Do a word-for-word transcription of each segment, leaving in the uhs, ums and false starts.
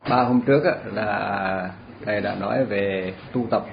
Ba hôm trước á, là thầy đã nói về tu tập.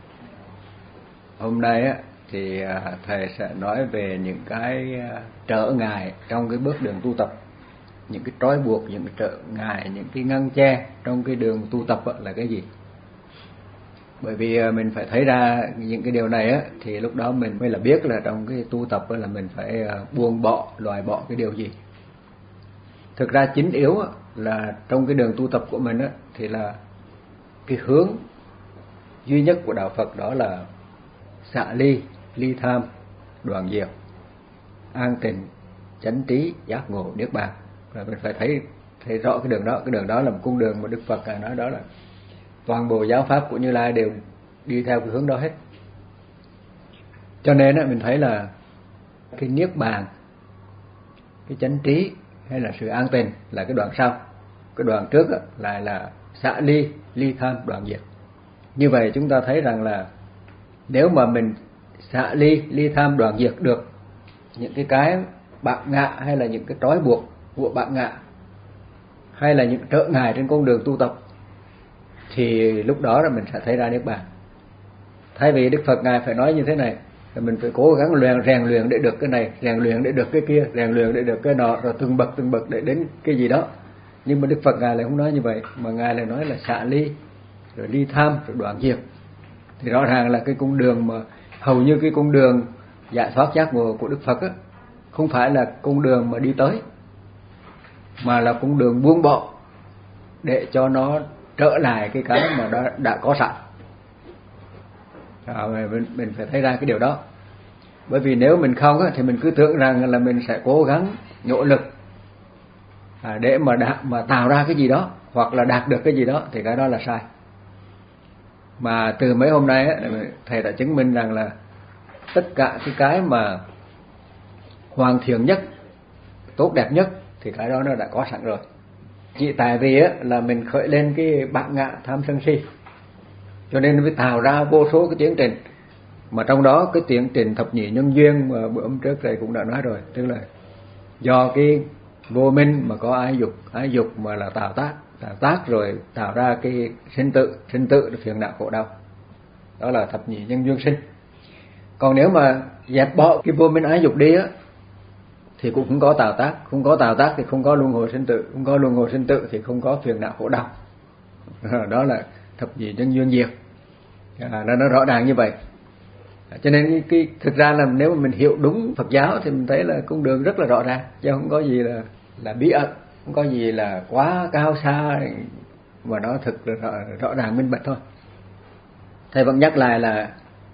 Hôm nay á, thì thầy sẽ nói về những cái trở ngại trong cái bước đường tu tập, những cái trói buộc, những cái trở ngại, những cái ngăn che trong cái đường tu tập á, là cái gì. Bởi vì mình phải thấy ra những cái điều này á, thì lúc đó mình mới là biết là trong cái tu tập á, là mình phải buông bỏ, loại bỏ cái điều gì. Thực ra chính yếu á, là trong cái đường tu tập của mình á, thì là cái hướng duy nhất của đạo Phật đó là xả ly, ly tham, đoạn diệt, an tịnh, chánh trí, giác ngộ, niết bàn. Rồi mình phải thấy thấy rõ cái đường đó. Cái đường đó là một cung đường mà Đức Phật Ngài nói đó là toàn bộ giáo pháp của Như Lai đều đi theo cái hướng đó hết. Cho nên á, mình thấy là cái niết bàn, cái chánh trí hay là sự an tịnh là cái đoạn sau. Cái đoạn trước á, lại là xả ly, ly tham, đoạn diệt. Như vậy chúng ta thấy rằng là nếu mà mình xả ly, ly tham, đoạn diệt được những cái cái bạc ngạ hay là những cái trói buộc của bạc ngạ hay là những trở ngại trên con đường tu tập, thì lúc đó là mình sẽ thấy ra niết bàn. Thay vì Đức Phật Ngài phải nói như thế này, là mình phải cố gắng luyện, rèn luyện để được cái này, rèn luyện để được cái kia, rèn luyện để được cái nọ, rồi từng bậc từng bậc để đến cái gì đó. Nhưng mà Đức Phật Ngài lại không nói như vậy, mà Ngài lại nói là xả ly, rồi ly tham, rồi đoạn diệt. Thì rõ ràng là cái con đường mà hầu như cái con đường giải thoát giác ngộ của Đức Phật á, không phải là con đường mà đi tới, mà là con đường buông bỏ để cho nó trở lại cái cái mà đã, đã có sẵn. À, mình, mình phải thấy ra cái điều đó. Bởi vì nếu mình không á, thì mình cứ tưởng rằng là mình sẽ cố gắng nỗ lực à, để mà đạt, mà tạo ra cái gì đó hoặc là đạt được cái gì đó, thì cái đó là sai. Mà từ mấy hôm nay á, thầy đã chứng minh rằng là tất cả cái cái mà hoàn thiện nhất, tốt đẹp nhất, thì cái đó nó đã có sẵn rồi. Chỉ tại vì á, là mình khởi lên cái bạc ngạ tham sân si, cho nên mới tạo ra vô số cái tiến trình. Mà trong đó cái tiến trình thập nhị nhân duyên mà bữa hôm trước thầy cũng đã nói rồi, tức là do cái vô minh mà có ái dục, ái dục mà là tạo tác, tạo tác rồi tạo ra cái sinh tử, sinh tử là phiền não khổ đau. Đó là thập nhị nhân duyên sinh. Còn nếu mà dẹp bỏ cái vô minh ái dục đi á, thì cũng không có tạo tác, không có tạo tác thì không có luân hồi sinh tử, không có luân hồi sinh tử thì không có phiền não khổ đau. Đó là thập nhị nhân duyên diệt. À, nó, nó rõ ràng như vậy. Cho nên cái, cái thực ra là nếu mà mình hiểu đúng Phật giáo thì mình thấy là con đường rất là rõ ràng, chứ không có gì là là bí ẩn, không có gì là quá cao xa, mà nó thực là rõ, rõ ràng minh bạch thôi. Thầy vẫn nhắc lại là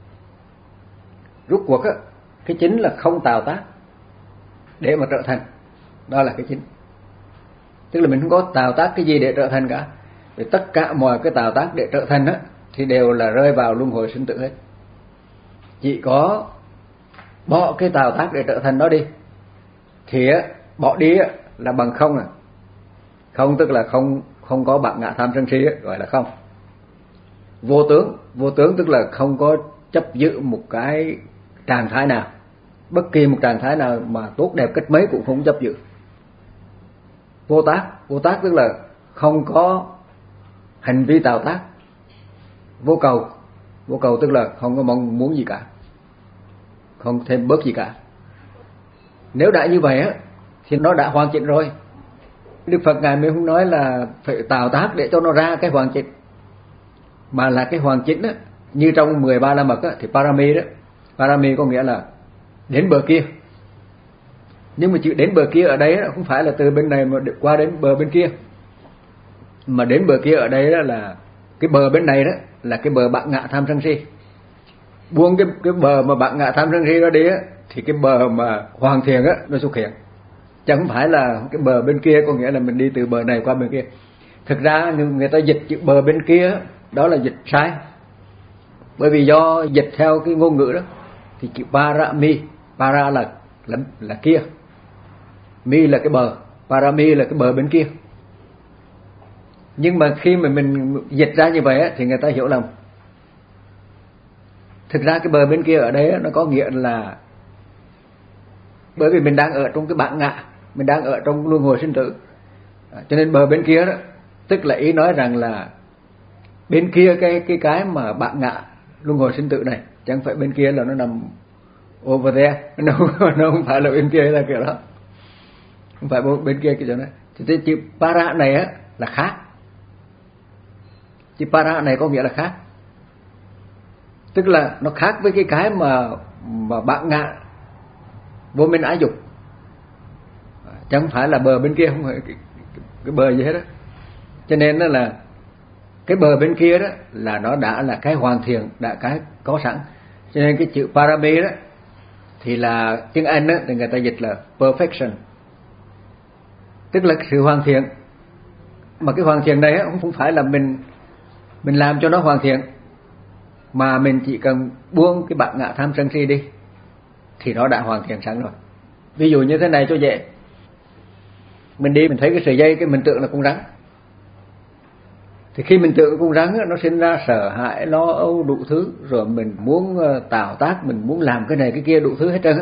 rút cuộc á, cái chính là không tạo tác để mà trở thành, đó là cái chính. Tức là mình không có tạo tác cái gì để trở thành cả. Vì tất cả mọi cái tạo tác để trở thành á, thì đều là rơi vào luân hồi sinh tử hết. Chỉ có bỏ cái tạo tác để trở thành đó đi, thì á, bỏ đi á, là bằng không à. Không tức là không không có bạc ngạ tham sân si á, gọi là không. Vô tướng, vô tướng tức là không có chấp giữ một cái trạng thái nào, bất kỳ một trạng thái nào mà tốt đẹp cách mấy cũng không chấp giữ. Vô tác, vô tác tức là không có hành vi tạo tác. Vô cầu, vô cầu tức là không có mong muốn gì cả, không thêm bớt gì cả. Nếu đã như vậy á, thì nó đã hoàn chỉnh rồi. Đức Phật Ngài mới không nói là phải tạo tác để cho nó ra cái hoàn chỉnh, mà là cái hoàn chỉnh á, như trong mười ba la mật á, thì parami đó. Parami có nghĩa là đến bờ kia. Nhưng mà chữ đến bờ kia ở đây không phải là từ bên này mà qua đến bờ bên kia, mà đến bờ kia ở đây đó là cái bờ bên này đó là cái bờ bạc ngạ tham sân si. Buông cái cái bờ mà bạc ngạ tham sân si ra đi á, thì cái bờ mà hoàn thiện á nó xuất hiện. Chẳng phải là cái bờ bên kia có nghĩa là mình đi từ bờ này qua bên kia. Thực ra người ta dịch chữ bờ bên kia đó là dịch sai. Bởi vì do dịch theo cái ngôn ngữ đó, thì chữ parami, para là là, là kia, mi là cái bờ, parami là cái bờ bên kia. Nhưng mà khi mà mình dịch ra như vậy á, thì người ta hiểu lầm. Thực ra cái bờ bên kia ở đây á, nó có nghĩa là bởi vì mình đang ở trong cái bạc ngạ, mình đang ở trong luân hồi sinh tử, cho nên bờ bên kia đó Tức là ý nói rằng là bên kia cái cái cái mà bạn ngã luân hồi sinh tử này, chẳng phải bên kia là nó nằm over there, nó, nó không phải là bên kia là kiểu đó, không phải bên kia kiểu đó. Thì cái chữ para này á là khác, chữ para này có nghĩa là khác, tức là nó khác với cái cái mà mà bạn ngã vô minh ái dục, chẳng phải là bờ bên kia, không phải cái, cái bờ gì hết đó. Cho nên đó là cái bờ bên kia đó là nó đã là cái hoàn thiện, đã cái có sẵn. Cho nên cái chữ parami đó thì là tiếng Anh đó thì người ta dịch là perfection, tức là sự hoàn thiện. Mà cái hoàn thiện này không phải là mình mình làm cho nó hoàn thiện, mà mình chỉ cần buông cái bản ngã tham sân si đi thì nó đã hoàn thiện sẵn rồi. Ví dụ như thế này cho dễ, mình đi mình thấy cái sợi dây, cái mình tưởng là con rắn, thì khi mình tưởng con rắn nó sinh ra sợ hãi, lo âu đủ thứ, rồi mình muốn tạo tác, mình muốn làm cái này cái kia đủ thứ hết trơn á.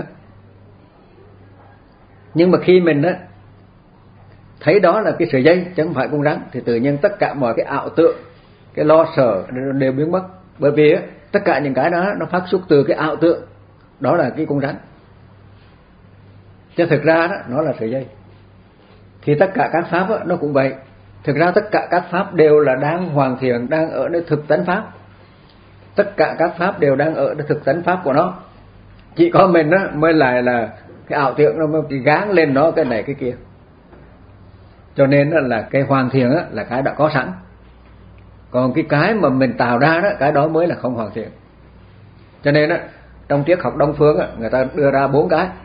Nhưng mà khi mình á thấy đó là cái sợi dây chứ không phải con rắn, thì tự nhiên tất cả mọi cái ảo tưởng, cái lo sợ đều biến mất. Bởi vì á, tất cả những cái đó nó phát xuất từ cái ảo tưởng, đó là cái con rắn, chứ thực ra đó nó là sợi dây. Thì tất cả các pháp đó, nó cũng vậy. Thực ra tất cả các pháp đều là đang hoàn thiện, đang ở nơi thực tánh pháp. Tất cả các pháp đều đang ở nơi thực tánh pháp của nó. Chỉ có mình đó mới lại là cái ảo tưởng, nó mới gán lên nó cái này cái kia. Cho nên là cái hoàn thiện đó là cái đã có sẵn. Còn cái cái mà mình tạo ra đó, cái đó mới là không hoàn thiện. Cho nên đó, trong triết học Đông phương đó, người ta đưa ra bốn cái.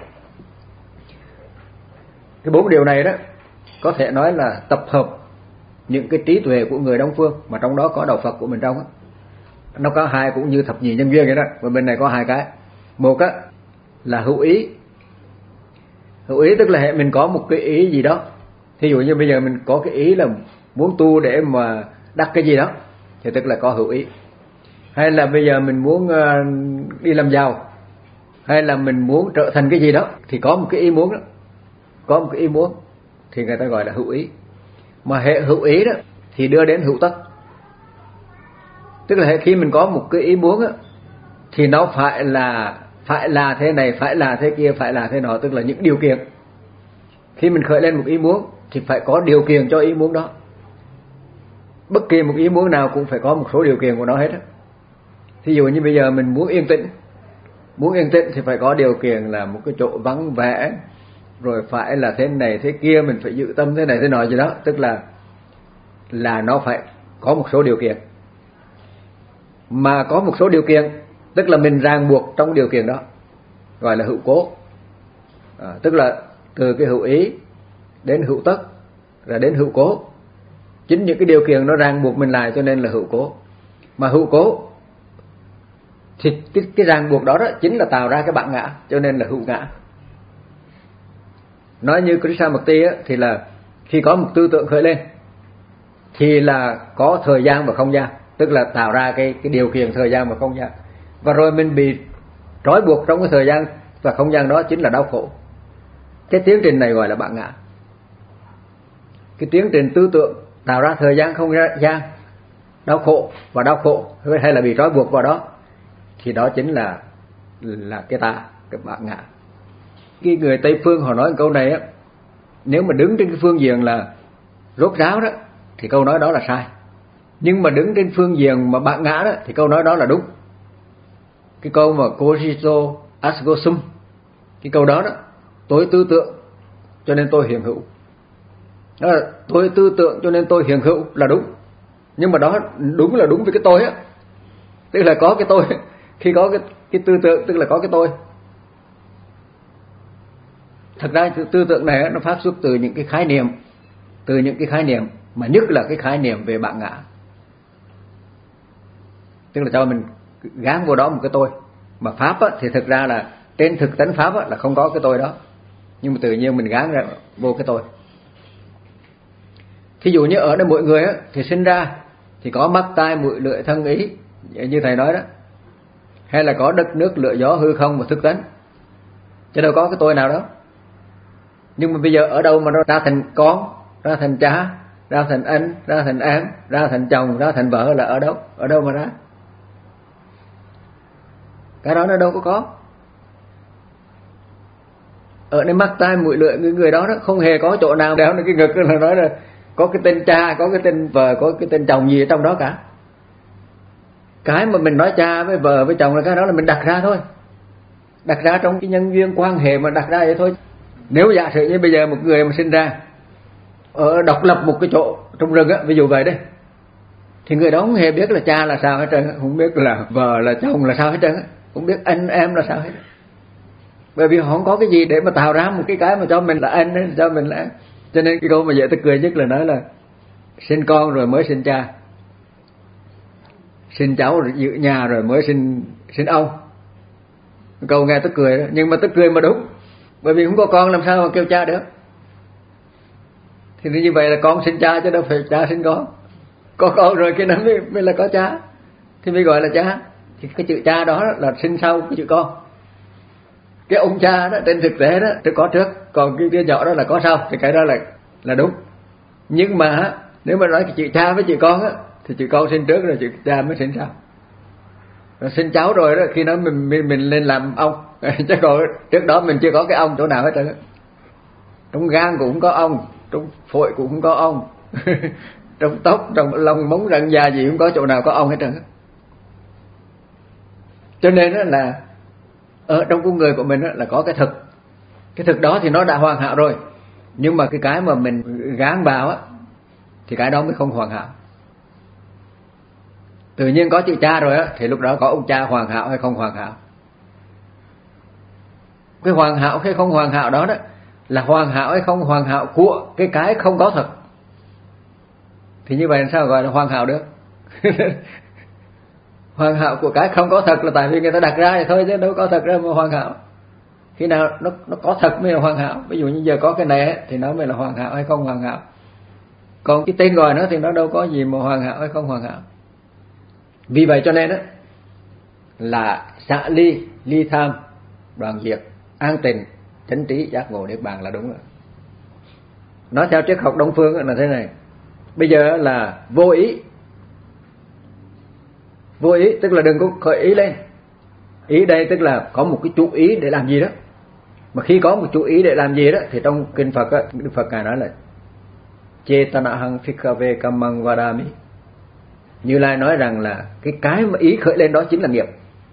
Cái bốn điều này đó có thể nói là tập hợp những cái trí tuệ của người Đông phương, mà trong đó có đạo Phật của mình trong đó. Nó có hai, cũng như thập nhị nhân duyên vậy đó. Và bên này có hai cái. Một á là hữu ý. Hữu ý tức là mình có một cái ý gì đó. Thí dụ như bây giờ mình có cái ý là muốn tu để mà đắc cái gì đó, thì tức là có hữu ý. Hay là bây giờ mình muốn đi làm giàu, hay là mình muốn trở thành cái gì đó, thì có một cái ý muốn đó, có một cái ý muốn thì người ta gọi là hữu ý. Mà hệ hữu ý đó thì đưa đến hữu tất. Tức là khi mình có một cái ý muốn đó, thì nó phải là phải là thế này, phải là thế kia, phải là thế nọ, tức là những điều kiện. Khi mình khởi lên một ý muốn thì phải có điều kiện cho ý muốn đó. Bất kỳ một ý muốn nào cũng phải có một số điều kiện của nó hết. Thí dụ như bây giờ mình muốn yên tĩnh, muốn yên tĩnh thì phải có điều kiện là một cái chỗ vắng vẻ, rồi phải là thế này thế kia, mình phải giữ tâm thế này thế nọ gì đó, tức là là nó phải có một số điều kiện. Mà có một số điều kiện tức là mình ràng buộc trong điều kiện đó, gọi là hữu cố. À, tức là từ cái hữu ý đến hữu tất rồi đến hữu cố. Chính những cái điều kiện nó ràng buộc mình lại cho nên là hữu cố. Mà hữu cố thì cái, cái ràng buộc đó, đó chính là tạo ra cái bản ngã, cho nên là hữu ngã. Nói như Krishnamurti á, thì là khi có một tư tưởng khởi lên thì là có thời gian và không gian, tức là tạo ra cái, cái điều kiện thời gian và không gian. Và rồi mình bị trói buộc trong cái thời gian và không gian đó chính là đau khổ. Cái tiến trình này gọi là bản ngã. Cái tiến trình tư tưởng tạo ra thời gian không gian, đau khổ và đau khổ, hay là bị trói buộc vào đó, thì đó chính là là cái ta, cái bản ngã. Cái người Tây phương họ nói câu này á, nếu mà đứng trên cái phương diện là rốt ráo đó thì câu nói đó là sai. Nhưng mà đứng trên phương diện mà bản ngã đó thì câu nói đó là đúng. Cái câu mà Kojito Asgo Sum, cái câu đó đó, tôi tư tưởng cho nên tôi hiện hữu. Đó là tôi tư tưởng cho nên tôi hiện hữu là đúng. Nhưng mà đó đúng là đúng với cái tôi á. Tức là có cái tôi, khi có cái, cái tư tưởng tức là có cái tôi. Thật ra tư tưởng này nó phát xuất từ những cái khái niệm, từ những cái khái niệm, mà nhất là cái khái niệm về bản ngã. Tức là cho mình gán vô đó một cái tôi. Mà pháp á, thì thực ra là trên thực tánh pháp á, là không có cái tôi đó, nhưng mà tự nhiên mình gán ra vô cái tôi. Thí dụ như ở đây mỗi người á, thì sinh ra thì có mắt tai mũi lưỡi thân ý, như thầy nói đó, hay là có đất nước lửa gió hư không và thức tánh, chứ đâu có cái tôi nào đó. Nhưng mà bây giờ ở đâu mà nó ra thành con, ra thành cha, ra thành anh, ra thành em, ra thành chồng, ra thành vợ là ở đâu? Ở đâu mà ra? Cái đó nó đâu có có. Ở nơi mắt tai mũi lưỡi người, người đó đó không hề có chỗ nào đeo cái ngực là nói là có cái tên cha, có cái tên vợ, có cái tên chồng gì ở trong đó cả. Cái mà mình nói cha với vợ với chồng là cái đó là mình đặt ra thôi, đặt ra trong cái nhân duyên quan hệ mà đặt ra vậy thôi. Nếu giả sử như bây giờ một người mà sinh ra ở độc lập một cái chỗ trong rừng á, ví dụ vậy đấy, thì người đó không hề biết là cha là sao hết trơn, không biết là vợ là chồng là sao hết trơn, không biết anh em là sao hết. Bởi vì họ không có cái gì để mà tạo ra một cái cái mà cho mình là anh, cho mình là. Cho nên cái câu mà dễ tức cười nhất là nói là sinh con rồi mới sinh cha, sinh cháu rồi giữ nhà rồi mới sinh sinh ông. Câu nghe tức cười đó, nhưng mà tức cười mà đúng. Bởi vì không có con làm sao mà kêu cha được. Thì như vậy là con sinh cha chứ đâu phải cha sinh con. Có con rồi cái đó mới, mới là có cha, thì mới gọi là cha. Thì cái chữ cha đó là sinh sau cái chữ con. Cái ông cha đó trên thực tế đó tôi có trước, còn cái đứa nhỏ đó là có sau, thì cái đó là là đúng. Nhưng mà nếu mà nói cái chữ cha với chữ con á, thì chữ con sinh trước rồi chữ cha mới sinh sau. Rồi sinh cháu rồi đó, khi đó mình mình, mình lên làm ông. Chứ còn trước đó mình chưa có cái ông chỗ nào hết trơn. Trong gan cũng không có ông, trong phổi cũng không có ông, trong tóc, trong lông móng răng da gì cũng có chỗ nào có ông hết trơn. Cho nên đó là ở trong con người của mình là có cái thực. Cái thực đó thì nó đã hoàn hảo rồi, nhưng mà cái cái mà mình gán vào á thì cái đó mới không hoàn hảo. Tự nhiên có chữ cha rồi á thì lúc đó có ông cha hoàn hảo hay không hoàn hảo. Cái hoàn hảo hay không hoàn hảo đó đó là hoàn hảo hay không hoàn hảo của cái cái không có thật. Thì như vậy sao gọi là hoàn hảo được? Hoàn hảo của cái không có thật là tại vì người ta đặt ra vậy thôi, chứ đâu có thật ra mà hoàn hảo. Khi nào nó nó có thật mới là hoàn hảo. Ví dụ như giờ có cái này thì nó mới là hoàn hảo hay không hoàn hảo. Còn cái tên gọi nó thì nó đâu có gì mà hoàn hảo hay không hoàn hảo. Vì vậy cho nên đó là xả ly, ly tham, đoạn diệt, an tịnh, chánh trí, giác ngộ niết bàn là đúng rồi. Nói theo triết học Đông phương là thế này. Bây giờ là vô ý. Vô ý tức là đừng có khởi ý lên. Ý đây tức là có một cái chú ý để làm gì đó. Mà khi có một chú ý để làm gì đó thì trong kinh Phật á, Đức Phật ngài nói là Chetanahang Phikkhave Kammang Vadami. Như Lai nói rằng là cái cái mà ý khởi lên đó chính là nghiệp.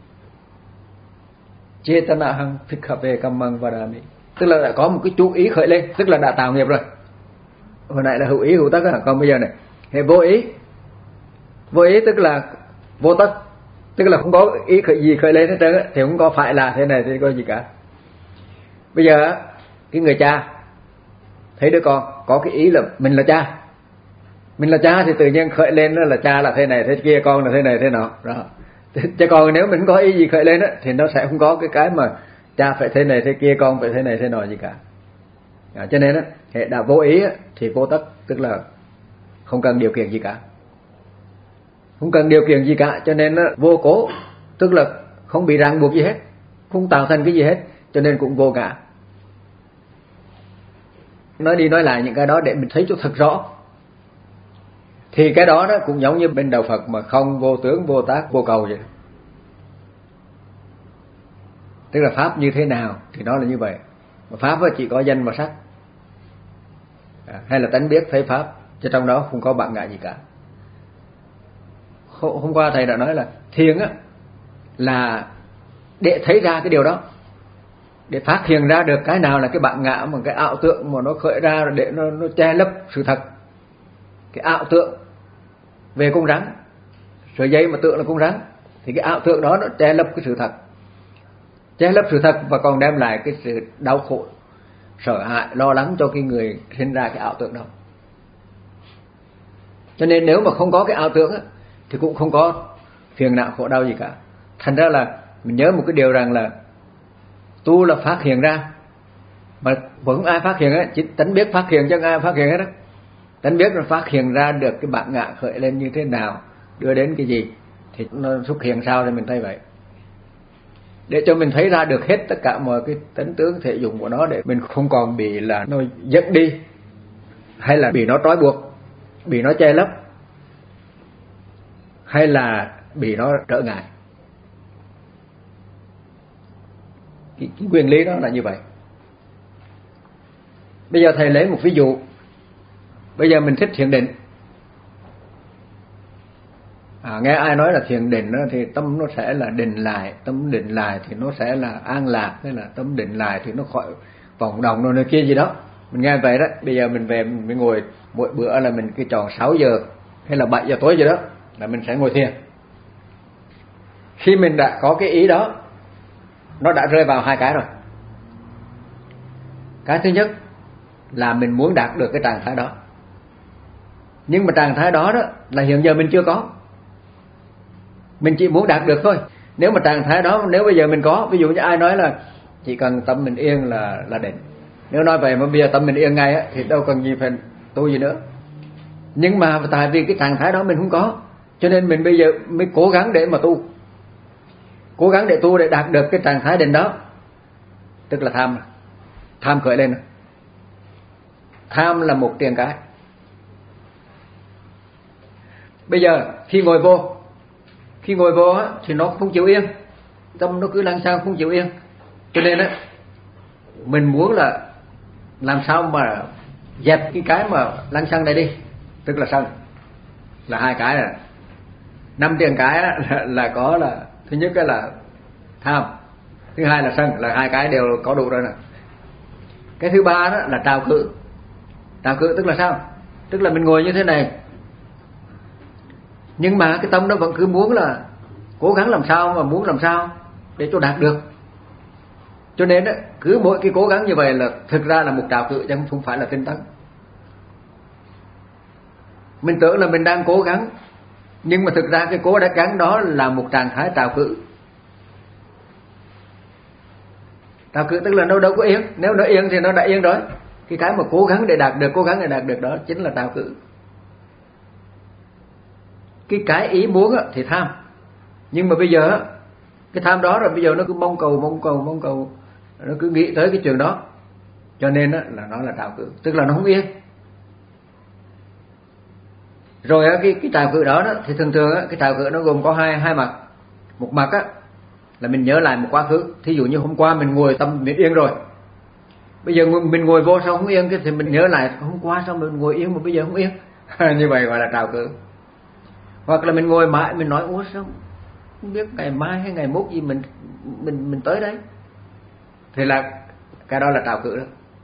Chetanahang Phikkhave Kammang Vadami, tức là đã có một cái chú ý khởi lên, tức là đã tạo nghiệp rồi. Hồi nãy là hữu ý hữu tất á, còn bây giờ này hệ vô ý. Vô ý tức là vô tất, tức là không có ý khởi gì khởi lên hết trơn á, thì không có phải là thế này thì có gì cả. Bây giờ cái người cha thấy đứa con có cái ý là mình là cha, mình là cha thì tự nhiên khởi lên đó là cha là thế này thế kia, con là thế này thế nọ đó. Chứ còn nếu mình có ý gì khởi lên á thì nó sẽ không có cái cái mà cha phải thế này thế kia, con phải thế này thế nọ gì cả. Đó, cho nên á hệ đã vô ý á, thì vô tất, tức là không cần điều kiện gì cả, không cần điều kiện gì cả. Cho nên á, vô cố tức là không bị ràng buộc gì hết, không tạo thành cái gì hết, cho nên cũng vô ngã. Nói đi nói lại những cái đó để mình thấy cho thật rõ. Thì cái đó, đó cũng giống như bên đạo Phật mà không vô tướng, vô tác, vô cầu vậy. Tức là Pháp như thế nào thì nó là như vậy. Mà Pháp chỉ có danh và sắc, hay là tánh biết thấy Pháp, chứ trong đó không có bạn ngại gì cả. Hôm qua thầy đã nói là thiền á là để thấy ra cái điều đó, để phát hiện ra được cái nào là cái bạn ngã mà cái ảo tượng mà nó khởi ra để nó, nó che lấp sự thật. Cái ảo tượng về con rắn, sợi dây mà tượng là con rắn, thì cái ảo tượng đó nó che lấp cái sự thật, che lấp sự thật và còn đem lại cái sự đau khổ, sợ hãi, lo lắng cho cái người sinh ra cái ảo tượng đó. Cho nên nếu mà không có cái ảo tượng á, thì cũng không có phiền não khổ đau gì cả. Thành ra là mình nhớ một cái điều rằng là tu là phát hiện ra, mà vẫn ai phát hiện á, chỉ tánh biết phát hiện chứ không ai phát hiện hết á. Tánh biết là phát hiện ra được cái bản ngã khởi lên như thế nào, đưa đến cái gì thì nó xuất hiện sao thì mình thấy vậy. Để cho mình thấy ra được hết tất cả mọi cái tánh tướng thể dụng của nó, để mình không còn bị là nó dẫn đi hay là bị nó trói buộc. bị nó che lấp hay là bị nó trở ngại. Cái, cái nguyên lý đó là như vậy. Bây giờ thầy lấy một ví dụ. Bây giờ mình thích thiền định. À, nghe ai nói là thiền định đó, thì tâm nó sẽ là định lại, tâm định lại thì nó sẽ là an lạc, hay là tâm định lại thì nó khỏi vòng đồng rồi này kia gì đó. Mình nghe vậy đó. Bây giờ mình về mình ngồi mỗi bữa là mình cứ chọn sáu giờ hay là bảy giờ tối gì đó là mình sẽ ngồi thiền. Khi mình đã có cái ý đó, nó đã rơi vào hai cái rồi. Cái thứ nhất là mình muốn đạt được cái trạng thái đó, nhưng mà trạng thái đó đó là hiện giờ mình chưa có, mình chỉ muốn đạt được thôi. Nếu mà trạng thái đó nếu bây giờ mình có, ví dụ như ai nói là chỉ cần tâm mình yên là là định, nếu nói vậy mà bây giờ tâm mình yên ngay á, thì đâu cần gì phải tu gì nữa. Nhưng mà tại vì cái trạng thái đó mình không có, cho nên mình bây giờ mới cố gắng để mà tu, cố gắng để tu để đạt được cái trạng thái định đó. Tức là tham, tham khởi lên. Tham là một tiền cái. Bây giờ khi ngồi vô, khi ngồi vô á, thì nó không chịu yên, tâm nó cứ lăng xăng không chịu yên. Cho nên á, mình muốn là làm sao mà dẹp cái cái mà lăng xăng này đi, tức là sân. Là hai cái này. Năm tiền cái á, là, là có là thứ nhất là tham, thứ hai là sân, là hai cái đều có đủ rồi nè. Cái thứ ba đó là trào cự. Trào cự tức là sao? Tức là mình ngồi như thế này, nhưng mà cái tâm nó vẫn cứ muốn là cố gắng làm sao mà muốn làm sao để cho đạt được. Cho nên đó, cứ mỗi cái cố gắng như vậy là thực ra là một trào cự chứ không phải là tinh tấn. Mình tưởng là mình đang cố gắng, nhưng mà thực ra cái cố gắng đó là một trạng thái trào cự. Trào cự tức là nó đâu có yên. Nếu nó yên thì nó đã yên rồi. Cái cái mà cố gắng để đạt được, cố gắng để đạt được đó chính là trào cự. Cái cái ý muốn thì tham, nhưng mà bây giờ cái tham đó rồi bây giờ nó cứ mong cầu mong cầu mong cầu, nó cứ nghĩ tới cái chuyện đó, cho nên là nó là trào cự, tức là nó không yên. Rồi cái cái trào cự đó, đó thì thường thường cái trào cự nó gồm có hai hai mặt. Một mặt á là mình nhớ lại một quá khứ. Thí dụ như hôm qua mình ngồi tâm mình yên rồi, bây giờ mình ngồi vô sao không yên, cái thì mình nhớ lại hôm qua sao mình ngồi yên mà bây giờ không yên. Như vậy gọi là trào cự. Hoặc là mình ngồi mãi mình nói ủa sao không biết ngày mai hay ngày mốt gì mình mình mình tới đấy, thì là cái đó là trào cự đó.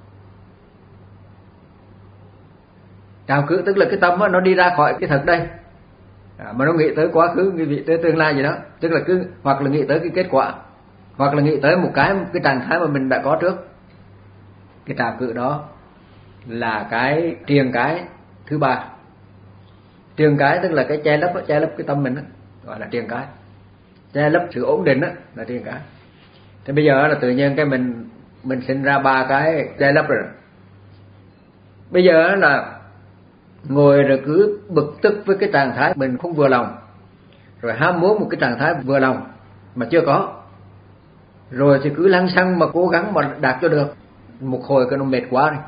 Trào cự tức là cái tâm đó, nó đi ra khỏi cái thật đây, à, mà nó nghĩ tới quá khứ, nghĩ tới tương lai gì đó, tức là cứ hoặc là nghĩ tới cái kết quả, hoặc là nghĩ tới một cái cái trạng thái mà mình đã có trước. Cái trào cự đó là cái triền cái thứ ba. Triền cái tức là cái che lấp, che lấp cái tâm mình đó, gọi là triền cái. Che lấp sự ổn định đó là triền cái. Thế bây giờ là tự nhiên cái mình mình sinh ra ba cái che lấp rồi. Bây giờ là ngồi rồi cứ bực tức với cái trạng thái mình không vừa lòng, rồi ham muốn một cái trạng thái vừa lòng mà chưa có, rồi thì cứ lăng xăng mà cố gắng mà đạt cho được. Một hồi cái nó mệt quá đi,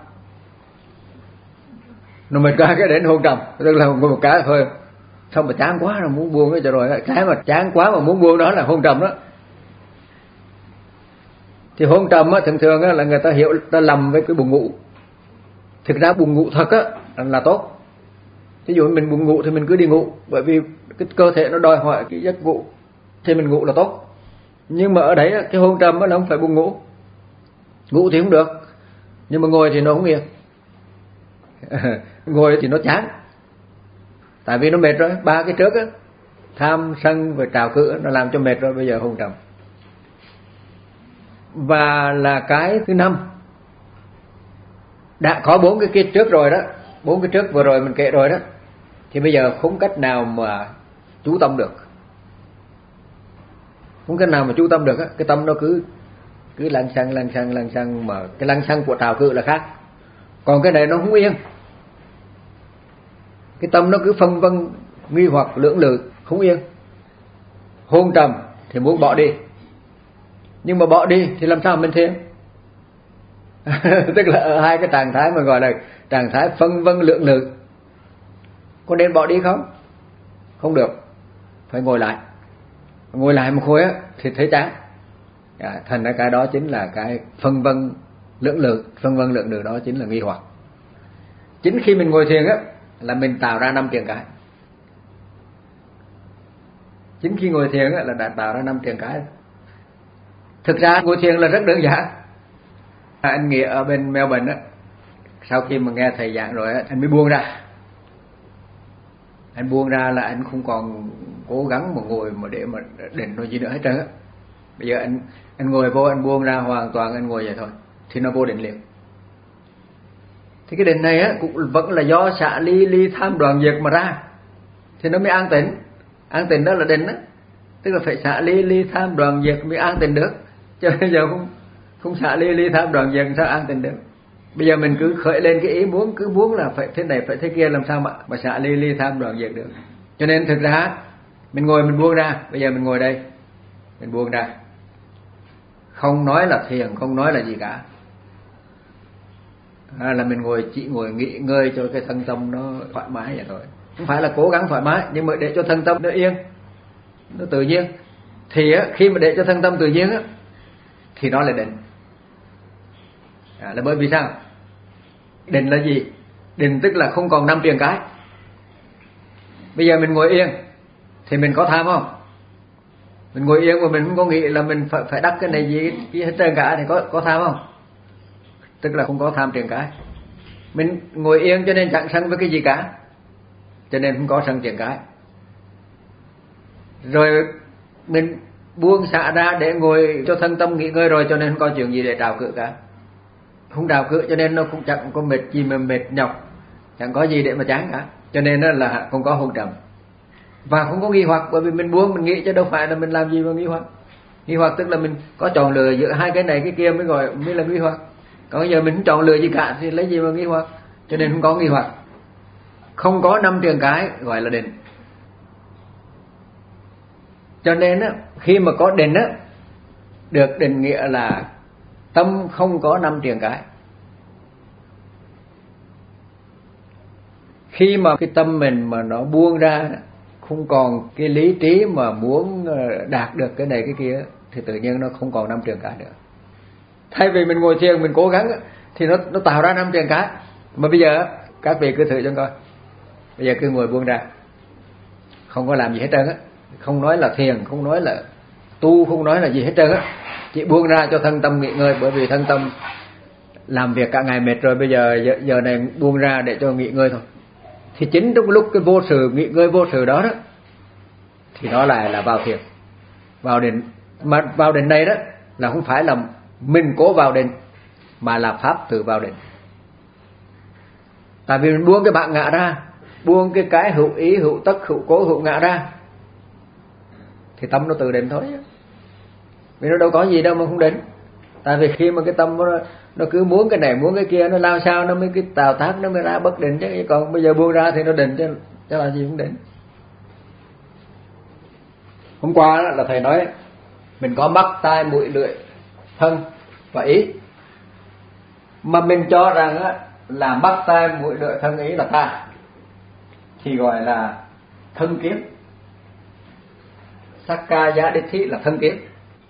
nó mệt quá cái đến hôn trầm, tức là một cái thôi sao mà chán quá rồi muốn buông cái cho rồi. Cái mà chán quá mà muốn buông đó là hôn trầm đó. Thì hôn trầm á, thường thường á, là người ta hiểu, ta lầm với cái buồn ngủ. Thực ra buồn ngủ thật á là tốt. Ví dụ mình buồn ngủ thì mình cứ đi ngủ, bởi vì cái cơ thể nó đòi hỏi cái giấc ngủ, thì mình ngủ là tốt. Nhưng mà ở đấy cái hôn trầm á là không phải buồn ngủ. Ngủ thì không được, nhưng mà ngồi thì nó không yên. Ngồi thì nó chán, tại vì nó mệt rồi. Ba cái trước á, tham sân và trào cự, nó làm cho mệt rồi. Bây giờ hôn trầm. Và là cái thứ năm, đã có bốn cái kia trước rồi đó, bốn cái trước vừa rồi mình kể rồi đó, thì bây giờ không cách nào mà chú tâm được, không cách nào mà chú tâm được á. Cái tâm nó cứ cứ lăng xăng lăng xăng lăng xăng, mà cái lăng xăng của trào cự là khác, còn cái này nó không yên. Cái tâm nó cứ phân vân nghi hoặc lưỡng lự không yên. Hôn trầm thì muốn bỏ đi, nhưng mà bỏ đi thì làm sao mình thiền? Tức là ở hai cái trạng thái mà gọi là trạng thái phân vân lưỡng lự. có nên bỏ đi không? Không được, phải ngồi lại. Ngồi lại một hồi á thì thấy chán. À, thành ra cái đó chính là cái phân vân lưỡng lự. Phân vân lưỡng lự đó chính là nghi hoặc. Chính khi mình ngồi thiền á là mình tạo ra năm triền cái. Chính khi ngồi thiền á là đã tạo ra năm triền cái. Thực ra ngồi thiền là rất đơn giản. À, anh Nghĩa ở bên Melbourne á, sau khi mà nghe thầy giảng rồi á, anh mới buông ra. Anh buông ra là anh không còn cố gắng mà ngồi mà để mà định rồi gì nữa hết trơn á. Bây giờ anh anh ngồi vô, anh buông ra hoàn toàn, anh ngồi vậy thôi thì nó vô định liền. Thì cái định này á cũng vẫn là do xả ly ly tham đoạn diệt mà ra, thì nó mới an tịnh. An tịnh đó là định á, tức là phải xả ly ly tham đoạn diệt mới an tịnh được. Chứ bây giờ không không xả ly ly tham đoạn diệt sao an tịnh được? Bây giờ mình cứ khởi lên cái ý muốn, cứ muốn là phải thế này phải thế kia, làm sao mà mà xả ly ly tham đoạn diệt được? Cho nên thực ra mình ngồi mình buông ra. Bây giờ mình ngồi đây, mình buông ra, không nói là thiền, không nói là gì cả. À, là mình ngồi chỉ ngồi nghỉ ngơi cho cái thân tâm nó thoải mái vậy thôi. Không phải là cố gắng thoải mái, nhưng mà để cho thân tâm nó yên, nó tự nhiên. Thì á, khi mà để cho thân tâm tự nhiên á, thì nó là định. À, là bởi vì sao? Định là gì? Định tức là không còn năm triền cái. Bây giờ mình ngồi yên thì mình có tham không? Mình ngồi yên mà mình không có nghĩ là mình phải phải đắc cái này gì, gì hết trơn cả thì có có tham không? Tức là không có tham triền cái. Mình ngồi yên cho nên chẳng sân với cái gì cả, cho nên không có sân triền cái. Rồi mình buông xả ra để ngồi cho thân tâm nghỉ ngơi rồi, cho nên không có chuyện gì để trào cự cả. Không trào cự cho nên nó cũng chẳng có mệt gì mà mệt nhọc, chẳng có gì để mà chán cả. Cho nên là không có hôn trầm. Và không có nghi hoặc, bởi vì mình buông mình nghĩ chứ đâu phải là mình làm gì mà nghi hoặc. Nghi hoặc tức là mình có chọn lựa giữa hai cái này cái kia mới gọi mới là nghi hoặc. Còn bây giờ mình không chọn lựa gì cả thì lấy gì mà nghi hoặc. Cho nên không có nghi hoặc. Không có năm triền cái gọi là định. Cho nên á, khi mà có định á, được định nghĩa là tâm không có năm triền cái. Khi mà cái tâm mình mà nó buông ra, không còn cái lý trí mà muốn đạt được cái này cái kia, thì tự nhiên nó không còn năm triền cái nữa. Thay vì mình ngồi thiền mình cố gắng thì nó nó tạo ra năm triền cái. Mà bây giờ các vị cứ thử cho coi. Bây giờ cứ ngồi buông ra, không có làm gì hết trơn á, không nói là thiền, không nói là tu, không nói là gì hết trơn á, chỉ buông ra cho thân tâm nghỉ ngơi. Bởi vì thân tâm làm việc cả ngày mệt rồi, bây giờ giờ, giờ này buông ra để cho nghỉ ngơi thôi. Thì chính trong lúc cái vô sự, nghỉ ngơi vô sự đó đó, thì nó lại là vào thiền, vào định. Mà vào định này đó là không phải là mình cố vào định, mà là pháp tự vào định. Tại vì mình buông cái bản ngã ra, buông cái cái hữu ý, hữu tất, hữu cố, hữu ngã ra, thì tâm nó tự định thôi. Vì nó đâu có gì đâu mà không định. Tại vì khi mà cái tâm nó, nó cứ muốn cái này muốn cái kia, nó lao sao nó mới cái tạo tác, nó mới ra bất định chứ. Còn bây giờ buông ra thì nó định chứ, chứ là gì cũng định. Hôm qua đó là thầy nói mình có mắt, tai, mũi, lưỡi, thân và ý. Mà mình cho rằng á, là mắt, tai, mũi, lưỡi, thân, ý là ta, thì gọi là thân kiến. Sakkaya Ditthi là thân kiến.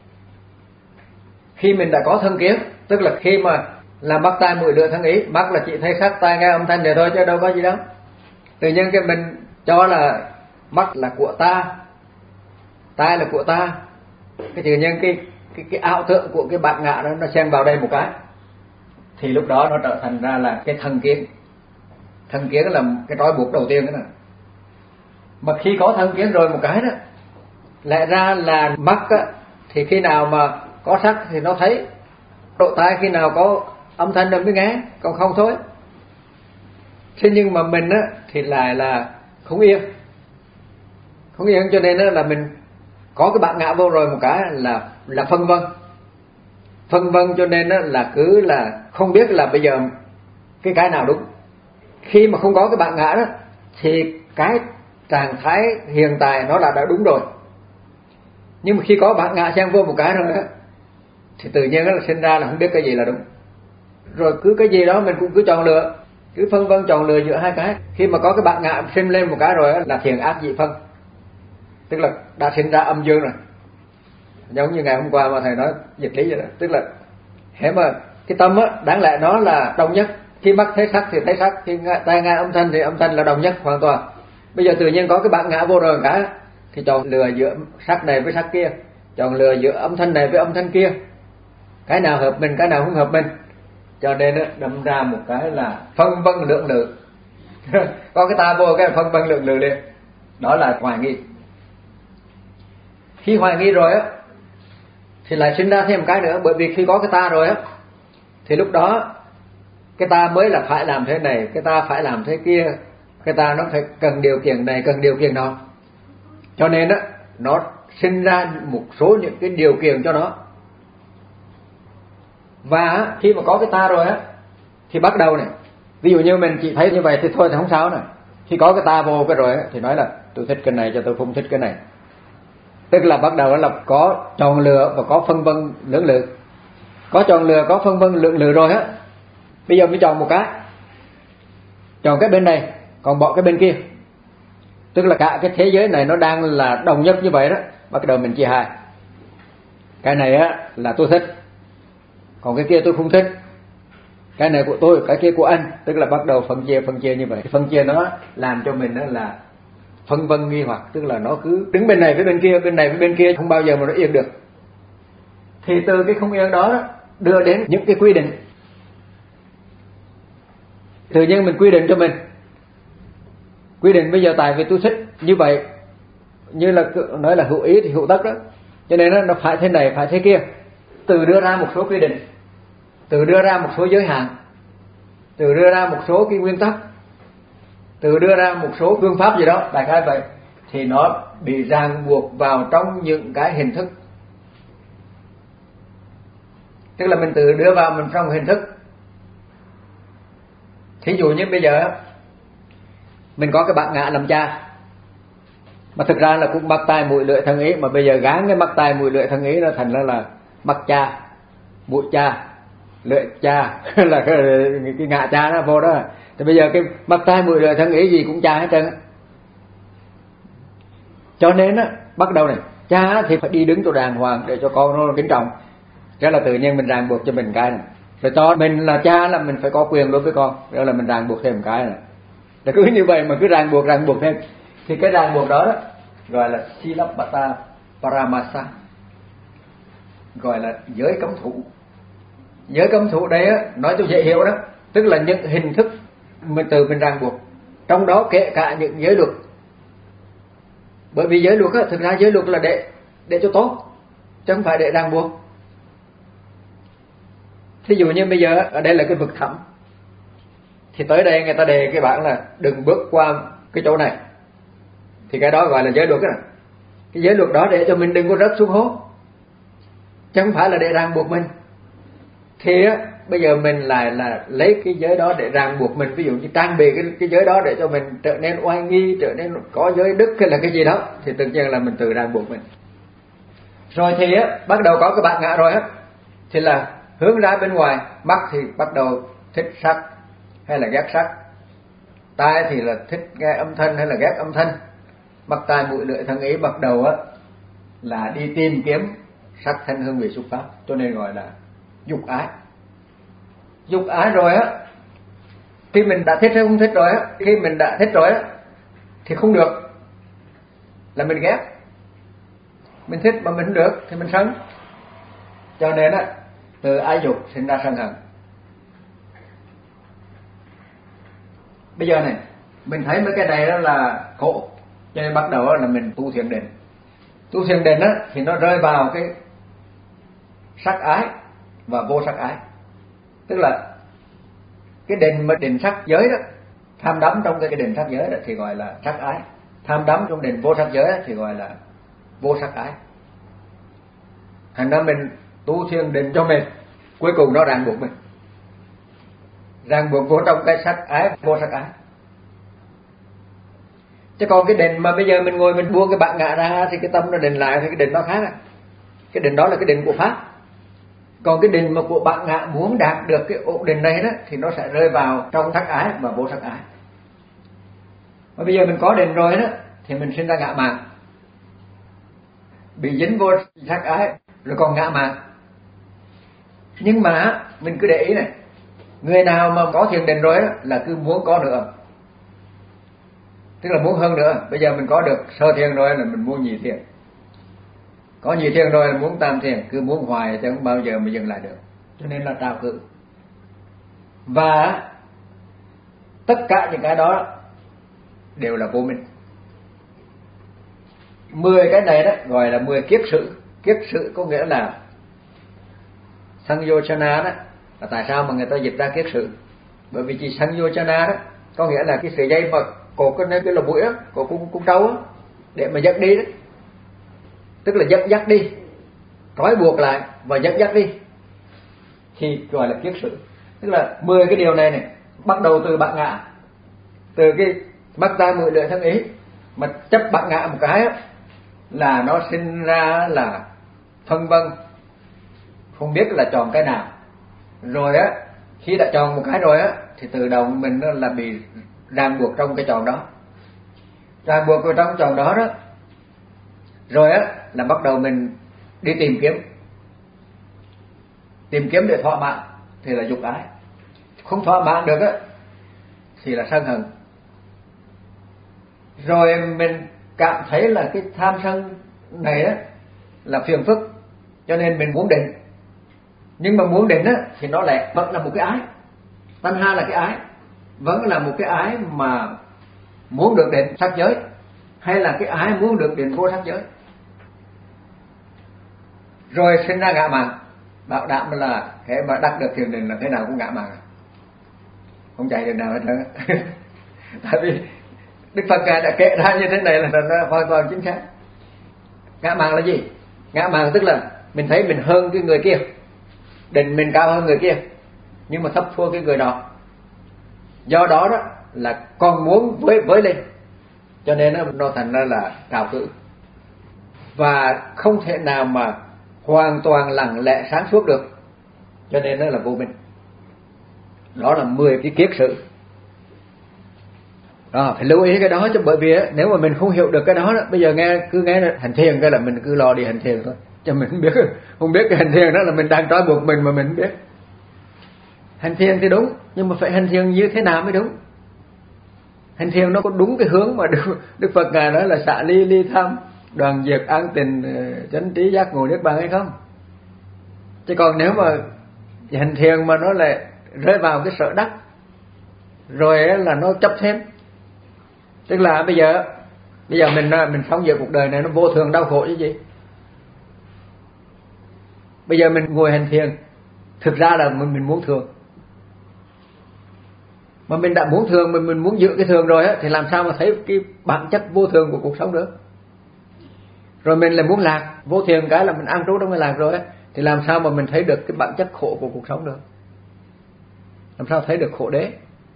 Khi mình đã có thân kiến, tức là khi mà là mắt, tai, mũi, lưỡi, thân, ý. Mắt là chỉ thấy sắc, tai nghe âm thanh để thôi chứ đâu có gì đâu. Tự nhiên cái mình cho là mắt là của ta, tai là của ta, cái tự nhiên cái cái cái ảo tưởng của cái bản ngã đó nó xen vào đây một cái, thì lúc đó nó trở thành ra là cái thân kiến. Thân kiến là cái trói buộc đầu tiên đó nè. Mà khi có thân kiến rồi một cái đó, lại ra là mắt á, thì khi nào mà có sắc thì nó thấy, độ tai khi nào có âm thanh nó mới nghe, còn không thôi. Thế nhưng mà mình á thì lại là không yên, không yên, cho nên là mình có cái bản ngã vô rồi một cái là là phân vân, phân vân cho nên là cứ là không biết là bây giờ cái cái nào đúng. Khi mà không có cái bản ngã đó thì cái trạng thái hiện tại nó là đã đúng rồi. Nhưng mà khi có bản ngã xen vô một cái rồi đó, thì tự nhiên nó là sinh ra là không biết cái gì là đúng. Rồi cứ cái gì đó mình cũng cứ chọn lựa. cứ phân vân chọn lựa giữa hai cái. Khi mà có cái bản ngã sinh lên một cái rồi là thiện ác dị phân, tức là đã sinh ra âm dương rồi. Giống như ngày hôm qua mà thầy nói dịch lý vậy đó, tức là hễ mà cái tâm á đáng lẽ nó là đồng nhất, khi mắt thấy sắc thì thấy sắc, khi tai nghe âm thanh thì âm thanh là đồng nhất hoàn toàn. Bây giờ tự nhiên có cái bản ngã vô rồi cả thì chọn lựa giữa sắc này với sắc kia, chọn lựa giữa âm thanh này với âm thanh kia, cái nào hợp mình cái nào không hợp mình, cho nên đó, đâm ra một cái là phân vân lượng lự. Có cái ta vô cái phân vân lượng lự liền, đó là hoài nghi. Khi hoài nghi rồi á thì lại sinh ra thêm một cái nữa, bởi vì khi có cái ta rồi á thì lúc đó cái ta mới là phải làm thế này, cái ta phải làm thế kia, cái ta nó phải cần điều kiện này cần điều kiện đó, cho nên á nó sinh ra một số những cái điều kiện cho nó. Và khi mà có cái ta rồi á thì bắt đầu này, ví dụ như mình chỉ thấy như vậy thì thôi thì không sao này. Khi có cái ta vô cái rồi á thì nói là tôi thích cái này cho tôi không thích cái này, tức là bắt đầu là có chọn lựa và có phân vân lưỡng lự. Có chọn lựa có phân vân lưỡng lự rồi á, bây giờ mới chọn một cái, chọn cái bên này còn bỏ cái bên kia, tức là cả cái thế giới này nó đang là đồng nhất như vậy đó. Bắt đầu mình chia hai, cái này á là tôi thích, còn cái kia tôi không thích, cái này của tôi cái kia của anh, tức là bắt đầu phân chia phân chia như vậy. Phân chia nó làm cho mình đó là phân vân nghi hoặc, tức là nó cứ đứng bên này với bên kia, bên này với bên kia, không bao giờ mà nó yên được. Thì từ cái không yên đó đưa đến những cái quy định. Tự nhiên mình quy định cho mình, quy định bây giờ tại vì tôi thích như vậy, như là nói là hữu ý thì hữu tất đó, cho nên nó phải thế này phải thế kia. Từ đưa ra một số quy định, từ đưa ra một số giới hạn, từ đưa ra một số cái nguyên tắc, từ đưa ra một số phương pháp gì đó, đại khái vậy, thì nó bị ràng buộc vào trong những cái hình thức. Tức là mình tự đưa vào mình trong hình thức. Thí dụ như bây giờ mình có cái bản ngã làm cha, mà thực ra là cũng mắt tai mũi lưỡi thân ý, mà bây giờ gán cái mắt tai mũi lưỡi thân ý nó thành ra là mắt cha, mũi cha, lưỡi cha, là cái, cái ngã cha nó vô đó. Thì bây giờ cái mắt tai mũi lưỡi thân ý gì cũng cha hết trơn. Cho nên á bắt đầu này, cha thì phải đi đứng cho đàng hoàng để cho con nó kính trọng. Đó là tự nhiên mình ràng buộc cho mình cái này. Rồi cho mình là cha là mình phải có quyền đối với con, đó là mình ràng buộc thêm một cái này. Là cứ như vậy mà cứ ràng buộc ràng buộc thêm, thì cái ràng buộc đó, đó gọi là Silabbata Paramasa, gọi là giới cấm thủ. Giới cấm thủ đây á, nói cho dễ hiểu đó, tức là những hình thức mình tự mình ràng buộc, trong đó kể cả những giới luật. Bởi vì giới luật á, thực ra giới luật là để để cho tốt, chứ không phải để ràng buộc. Thí dụ như bây giờ ở đây là cái vực thẳm, thì tới đây người ta đề cái bảng là đừng bước qua cái chỗ này, thì cái đó gọi là giới luật đó. Cái giới luật đó để cho mình đừng có rớt xuống hố, chứ không phải là để ràng buộc mình. Thì á, bây giờ mình lại là lấy cái giới đó để ràng buộc mình, ví dụ như trang bị cái, cái giới đó để cho mình trở nên oai nghi, trở nên có giới đức hay là cái gì đó, thì tự nhiên là mình tự ràng buộc mình. Rồi thì á, bắt đầu có cái bản ngã rồi á, thì là hướng ra bên ngoài. Mắt thì bắt đầu thích sắc hay là ghét sắc, tai thì là thích nghe âm thanh hay là ghét âm thanh, mắt tai mũi lưỡi thân ý bắt đầu á là đi tìm kiếm sắc thanh hương vị xúc pháp, cho nên gọi là dục ái. Dục ái rồi á, khi mình đã thích hay không thích rồi á, khi mình đã thích rồi á thì không được, là mình ghét. Mình thích mà mình không được thì mình sân, cho nên á từ ái dục sinh ra sân hận. Bây giờ này mình thấy mấy cái này đó là khổ, cho nên bắt đầu là mình tu thiền định. Tu thiền định á thì nó rơi vào cái sắc ái và vô sắc ái, tức là cái định mà định sắc giới đó, tham đắm trong cái định sắc giới đó thì gọi là sắc ái, tham đắm trong định vô sắc giới đó thì gọi là vô sắc ái. Thành ra mình tu thiền định cho mình, cuối cùng nó ràng buộc mình, ràng buộc vô trong cái sắc ái vô sắc ái. Chứ còn cái định mà bây giờ mình ngồi mình buông cái bản ngã ra thì cái tâm nó định lại thì cái định nó khác. Cái định đó là cái định của pháp, Còn cái định mà của bạn ngã muốn đạt được cái ổn định này đó thì nó sẽ rơi vào trong sắc ái và vô sắc ái. Và bây giờ mình có định rồi đó thì mình sinh ra ngã mạn, bị dính vô sắc ái rồi còn ngã mạn. Nhưng mà mình cứ để ý này, người nào mà có thiền định rồi đó là cứ muốn có nữa, tức là muốn hơn nữa. Bây giờ mình có được sơ thiền rồi là mình muốn nhị thiền, có nhị thiền rồi là muốn tam thiền, cứ muốn hoài chứ không bao giờ mà dừng lại được. Cho nên là trào cự. Và tất cả những cái đó đều là vô minh. Mười cái này đó gọi là mười kiết sự. Kiết sự có nghĩa là Sanyochana đó. Và tại sao mà người ta dịch ra kiết sự? Bởi vì chỉ Sanyochana đó có nghĩa là cái sợi dây mà cột cái cái lỗ mũi á, cột cung cung trâu á, để mà dắt đi đó, tức là dẫn dắt đi, trói buộc lại và dẫn dắt đi, thì gọi là kiết sự. Tức là mười cái điều này này bắt đầu từ bạn ngã, từ cái mắt tai mũi lưỡi thân ý, mà chấp bạn ngã một cái á, là nó sinh ra là phân vân, không biết là chọn cái nào. Rồi á, khi đã chọn một cái rồi á thì tự động mình là bị ràng buộc trong cái chọn đó, ràng buộc vào trong chọn đó đó. Rồi á là bắt đầu mình đi tìm kiếm, tìm kiếm để thỏa mãn thì là dục ái, không thỏa mãn được á thì là sân hận. Rồi mình cảm thấy là cái tham sân này á là phiền phức, cho nên mình muốn định. Nhưng mà muốn định á thì nó lại vẫn là một cái ái, tanh ha là cái ái, vẫn là một cái ái mà muốn được định sắc giới, hay là cái ái muốn được định vô sắc giới. Rồi sinh ra ngã mạn, bảo đảm là cái mà đắc được thiền định là thế nào cũng ngã mạn, không chạy được nào hết trơn. Tại vì Đức Phật Ngài đã kể ra như thế này là nó hoàn toàn chính xác. Ngã mạn là gì? Ngã mạn tức là mình thấy mình hơn cái người kia, định mình cao hơn người kia, nhưng mà thấp thua cái người đó. Do đó đó là con muốn với với lên, cho nên nó, nó thành ra là trào cự, và không thể nào mà hoàn toàn lặng lẽ sáng suốt được, cho nên nó là vô minh. Đó là mười cái kiết sự. Đó, phải lưu ý cái đó chứ, bởi vì nếu mà mình không hiểu được cái đó, đó bây giờ nghe cứ nghe hành thiền cái là mình cứ lo đi hành thiền thôi, cho mình không biết không biết cái hành thiền đó là mình đang trói buộc mình mà mình không biết. Hành thiền thì đúng, nhưng mà phải hành thiền như thế nào mới đúng. Hành thiền nó có đúng cái hướng mà Đức, Đức Phật Ngài nói là xả ly ly tham, đoàn diệt an tình, chánh trí giác ngộ niết bàn hay không? Chứ còn nếu mà hành thiền mà nó lại rơi vào cái sở đắc, rồi là nó chấp thêm. Tức là bây giờ bây giờ mình mình sống giữa cuộc đời này nó vô thường đau khổ chứ gì. Bây giờ mình ngồi hành thiền, thực ra là mình, mình muốn thường, mà mình đã muốn thường, mình mình muốn giữ cái thường rồi á, thì làm sao mà thấy cái bản chất vô thường của cuộc sống được. Rồi mình lại muốn lạc, vô thiền cái là mình an trú trong cái lạc rồi á, thì làm sao mà mình thấy được cái bản chất khổ của cuộc sống được, làm sao thấy được khổ đế.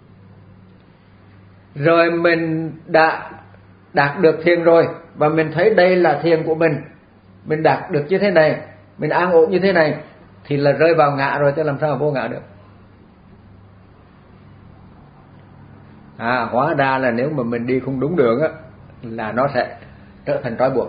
Rồi mình đã đạt được thiền rồi, và mình thấy đây là thiền của mình, mình đạt được như thế này, mình an ổn như thế này, thì là rơi vào ngã rồi, chứ làm sao mà vô ngã được. À, hóa ra là nếu mà mình đi không đúng đường á, là nó sẽ trở thành trói buộc.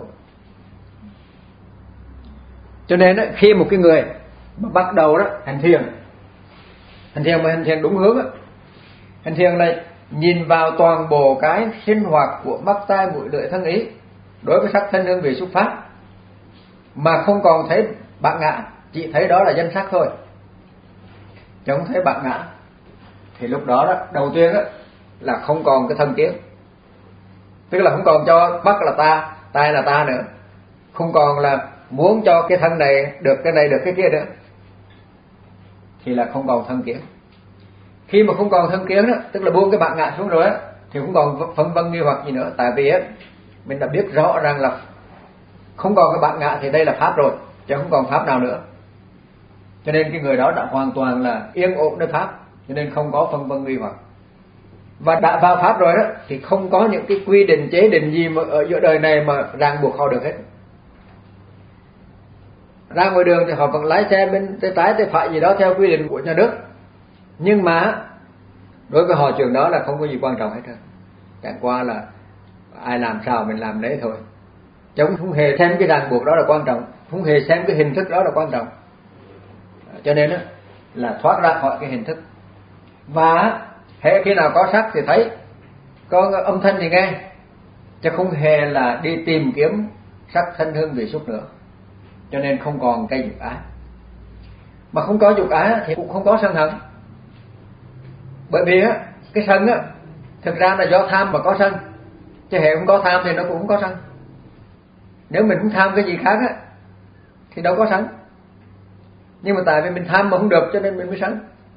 Cho nên á, khi một cái người mà bắt đầu đó hành thiền, hành thiền mà hành thiền đúng hướng á, hành thiền này nhìn vào toàn bộ cái sinh hoạt của mắt tai mũi lưỡi thân ý đối với sắc thân hương vị xúc pháp, mà không còn thấy bản ngã, chỉ thấy đó là danh sắc thôi, chứ không thấy bản ngã, thì lúc đó đó đầu tiên đó là không còn cái thân kiến, tức là không còn cho mắt là ta, tai là ta nữa, không còn là muốn cho cái thân này được cái này được cái kia nữa, thì là không còn thân kiến. Khi mà không còn thân kiến đó, tức là buông cái bản ngã xuống rồi á, thì không còn phân vân nghi hoặc gì nữa. Tại vì á mình đã biết rõ rằng là không còn cái bản ngã thì đây là pháp rồi, chứ không còn pháp nào nữa. Cho nên cái người đó đã hoàn toàn là yên ổn nơi pháp, cho nên không có phân vân nghi hoặc. Và đã vào pháp rồi đó thì không có những cái quy định chế định gì mà ở giữa đời này mà ràng buộc họ được hết. ra ngoài đường thì họ vẫn lái xe bên tay trái tay phải gì đó theo quy định của nhà nước, nhưng mà đối với họ chuyện đó là không có gì quan trọng hết trơn, chẳng qua là ai làm sao mình làm đấy thôi, chứ không hề xem cái ràng buộc đó là quan trọng, không hề xem cái hình thức đó là quan trọng. Cho nên đó, là thoát ra khỏi cái hình thức, và hễ khi nào có sắc thì thấy, có âm thanh thì nghe, chứ không hề là đi tìm kiếm sắc thanh hương vị xúc nữa. Cho nên không còn cái dục ái, mà không có dục ái thì cũng không có sân hận. Bởi vì á, cái sân á thực ra là do tham mà có sân, chứ hệ không có tham thì nó cũng không có sân. Nếu mình không tham cái gì khác á thì đâu có sân, nhưng mà tại vì mình tham mà không được cho nên mình mới sân.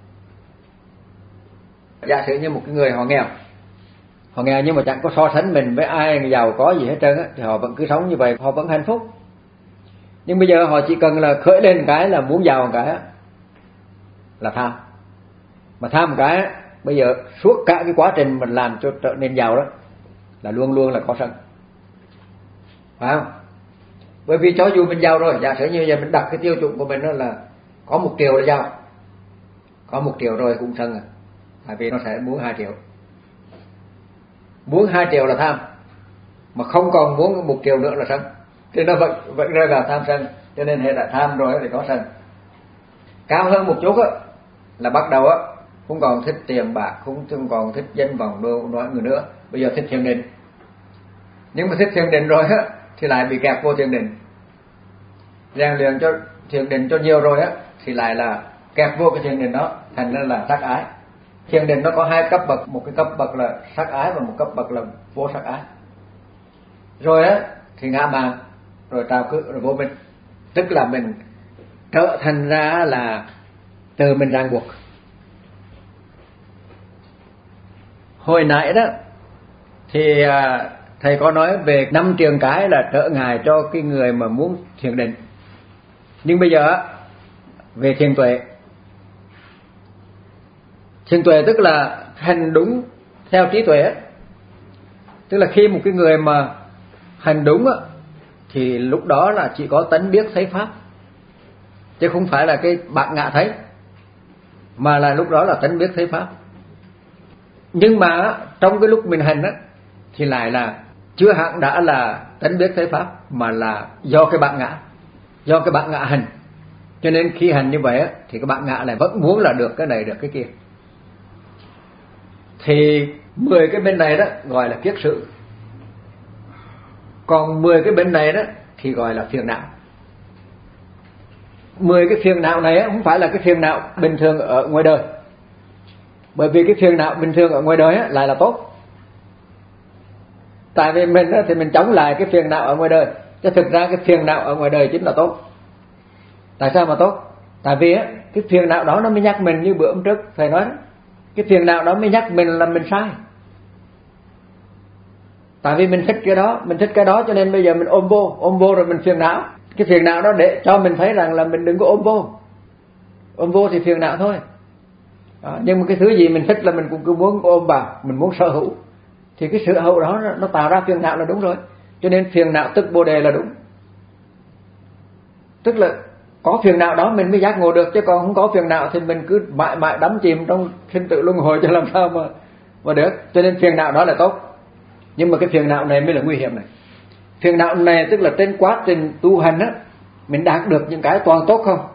Giả sử như một cái người họ nghèo, họ nghèo nhưng mà chẳng có so sánh mình với ai giàu có gì hết trơn á, thì họ vẫn cứ sống như vậy, họ vẫn hạnh phúc. Nhưng bây giờ họ chỉ cần là khởi lên cái là muốn giàu một cái á, là tham. Mà tham một cái á, bây giờ suốt cả cái quá trình mình làm cho trở nên giàu đó là luôn luôn là có sân, phải không? Bởi vì cho dù mình giàu rồi, giả sử như giờ mình đặt cái tiêu chuẩn của mình đó là có một triệu là giàu, có một triệu rồi cũng sân à, tại vì nó sẽ muốn hai triệu, muốn hai triệu là tham, mà không còn muốn một triệu nữa là sân, thì nó vẫn vẫn rơi vào tham sân. Cho nên hệ đã tham rồi thì có sân. Cao hơn một chút á là bắt đầu á không còn thích tiền bạc, không không còn thích danh vọng đô nói người nữa, bây giờ thích thiền định. Nhưng mà thích thiền định rồi á thì lại bị kẹt vô thiền định, rèn luyện cho thiền định cho nhiều rồi á thì lại là kẹt vô cái thiền định đó, thành ra là sắc ái. Thiền định nó có hai cấp bậc, một cái cấp bậc là sắc ái và một cấp bậc là vô sắc ái. Rồi á thì ngã mạn, rồi trào cự, rồi vô minh, tức là mình trở thành ra là từ mình ràng buộc. Hồi nãy đó thì thầy có nói về năm trường cái là trở ngại cho cái người mà muốn thiền định. Nhưng bây giờ về thiền tuệ. Thiền tuệ tức là hành đúng theo trí tuệ. Tức là khi một cái người mà hành đúng thì lúc đó là chỉ có tánh biết thấy pháp, chứ không phải là cái bản ngã thấy, mà là lúc đó là tánh biết thấy pháp. Nhưng mà trong cái lúc mình hành á thì lại là chưa hẳn đã là tánh biết thấy pháp, mà là do cái bản ngã, do cái bản ngã hành. Cho nên khi hành như vậy á thì cái bản ngã lại vẫn muốn là được cái này được cái kia. Thì mười cái bên này đó gọi là kiết sự, còn mười cái bên này đó thì gọi là phiền não. Mười cái phiền não này á không phải là cái phiền não bình thường ở ngoài đời, bởi vì cái phiền não bình thường ở ngoài đời á lại là tốt. Tại vì mình á thì mình chống lại cái phiền não ở ngoài đời, chứ thực ra cái phiền não ở ngoài đời chính là tốt. Tại sao mà tốt? Tại vì á cái phiền não đó nó mới nhắc mình, như bữa hôm trước thầy nói đó, cái phiền não đó mới nhắc mình là mình sai. Tại vì mình thích cái đó, mình thích cái đó cho nên bây giờ mình ôm vô, ôm vô rồi mình phiền não. Cái phiền não đó để cho mình thấy rằng là mình đừng có ôm vô. Ôm vô thì phiền não thôi. Đó, nhưng mà cái thứ gì mình thích là mình cũng cứ muốn ôm vào, mình muốn sở hữu. Thì cái sở hữu đó nó tạo ra phiền não là đúng rồi. Cho nên phiền não tức bồ đề là đúng. Tức là có phiền não đó mình mới giác ngộ được, chứ còn không có phiền não thì mình cứ mãi mãi đắm chìm trong sinh tử luân hồi cho làm sao mà mà được. Cho nên phiền não đó là tốt. Nhưng mà cái phiền não này mới là nguy hiểm này. Phiền não này tức là trên quá trình tu hành á, mình đạt được những cái toàn tốt không?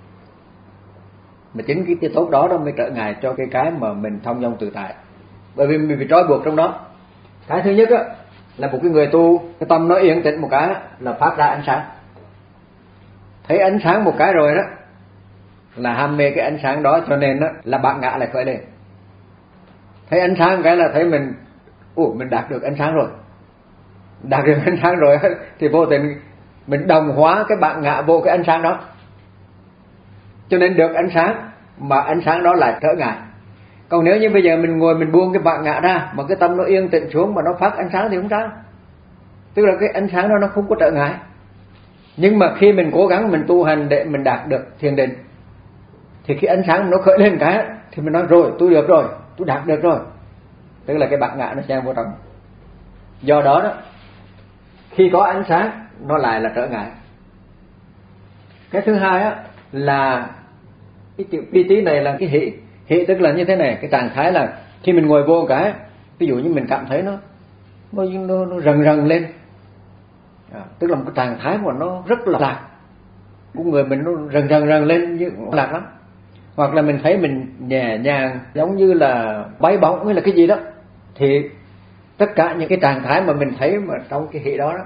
Mà chính cái, cái tốt đó đó mới trở ngại cho cái cái mà mình thông dong tự tại. Bởi vì mình bị trói buộc trong đó. Cái thứ nhất á là một cái người tu, cái tâm nó yên tĩnh một cái là phát ra ánh sáng. Thấy ánh sáng một cái rồi đó là ham mê cái ánh sáng đó, cho nên đó là bản ngã lại khởi lên. Thấy ánh sáng cái là thấy mình ủa mình đạt được ánh sáng rồi. Đạt được ánh sáng rồi thì vô tình mình đồng hóa cái bản ngã vô cái ánh sáng đó. Cho nên được ánh sáng mà ánh sáng đó lại trở ngại. Còn nếu như bây giờ mình ngồi mình buông cái bản ngã ra mà cái tâm nó yên tĩnh xuống mà nó phát ánh sáng thì không sao. Tức là cái ánh sáng đó nó không có trở ngại. Nhưng mà khi mình cố gắng mình tu hành để mình đạt được thiền định thì khi ánh sáng nó khởi lên cái thì mình nói rồi tôi được rồi, tôi đạt được rồi. Tức là cái bản ngã nó chen vô trong. Do đó đó khi có ánh sáng nó lại là trở ngại. Cái thứ hai á là cái chữ piti này là cái hỷ. Hỷ tức là như thế này, cái trạng thái là khi mình ngồi vô cái, ví dụ như mình cảm thấy nó nó nó, nó rần rần lên, à, tức là một cái trạng thái mà nó rất là lạc, của người mình nó rần rần rần lên như lạc lắm. Hoặc là mình thấy mình nhẹ nhàng giống như là bay bóng hay là cái gì đó, thì tất cả những cái trạng thái mà mình thấy mà trong cái hỷ đó, đó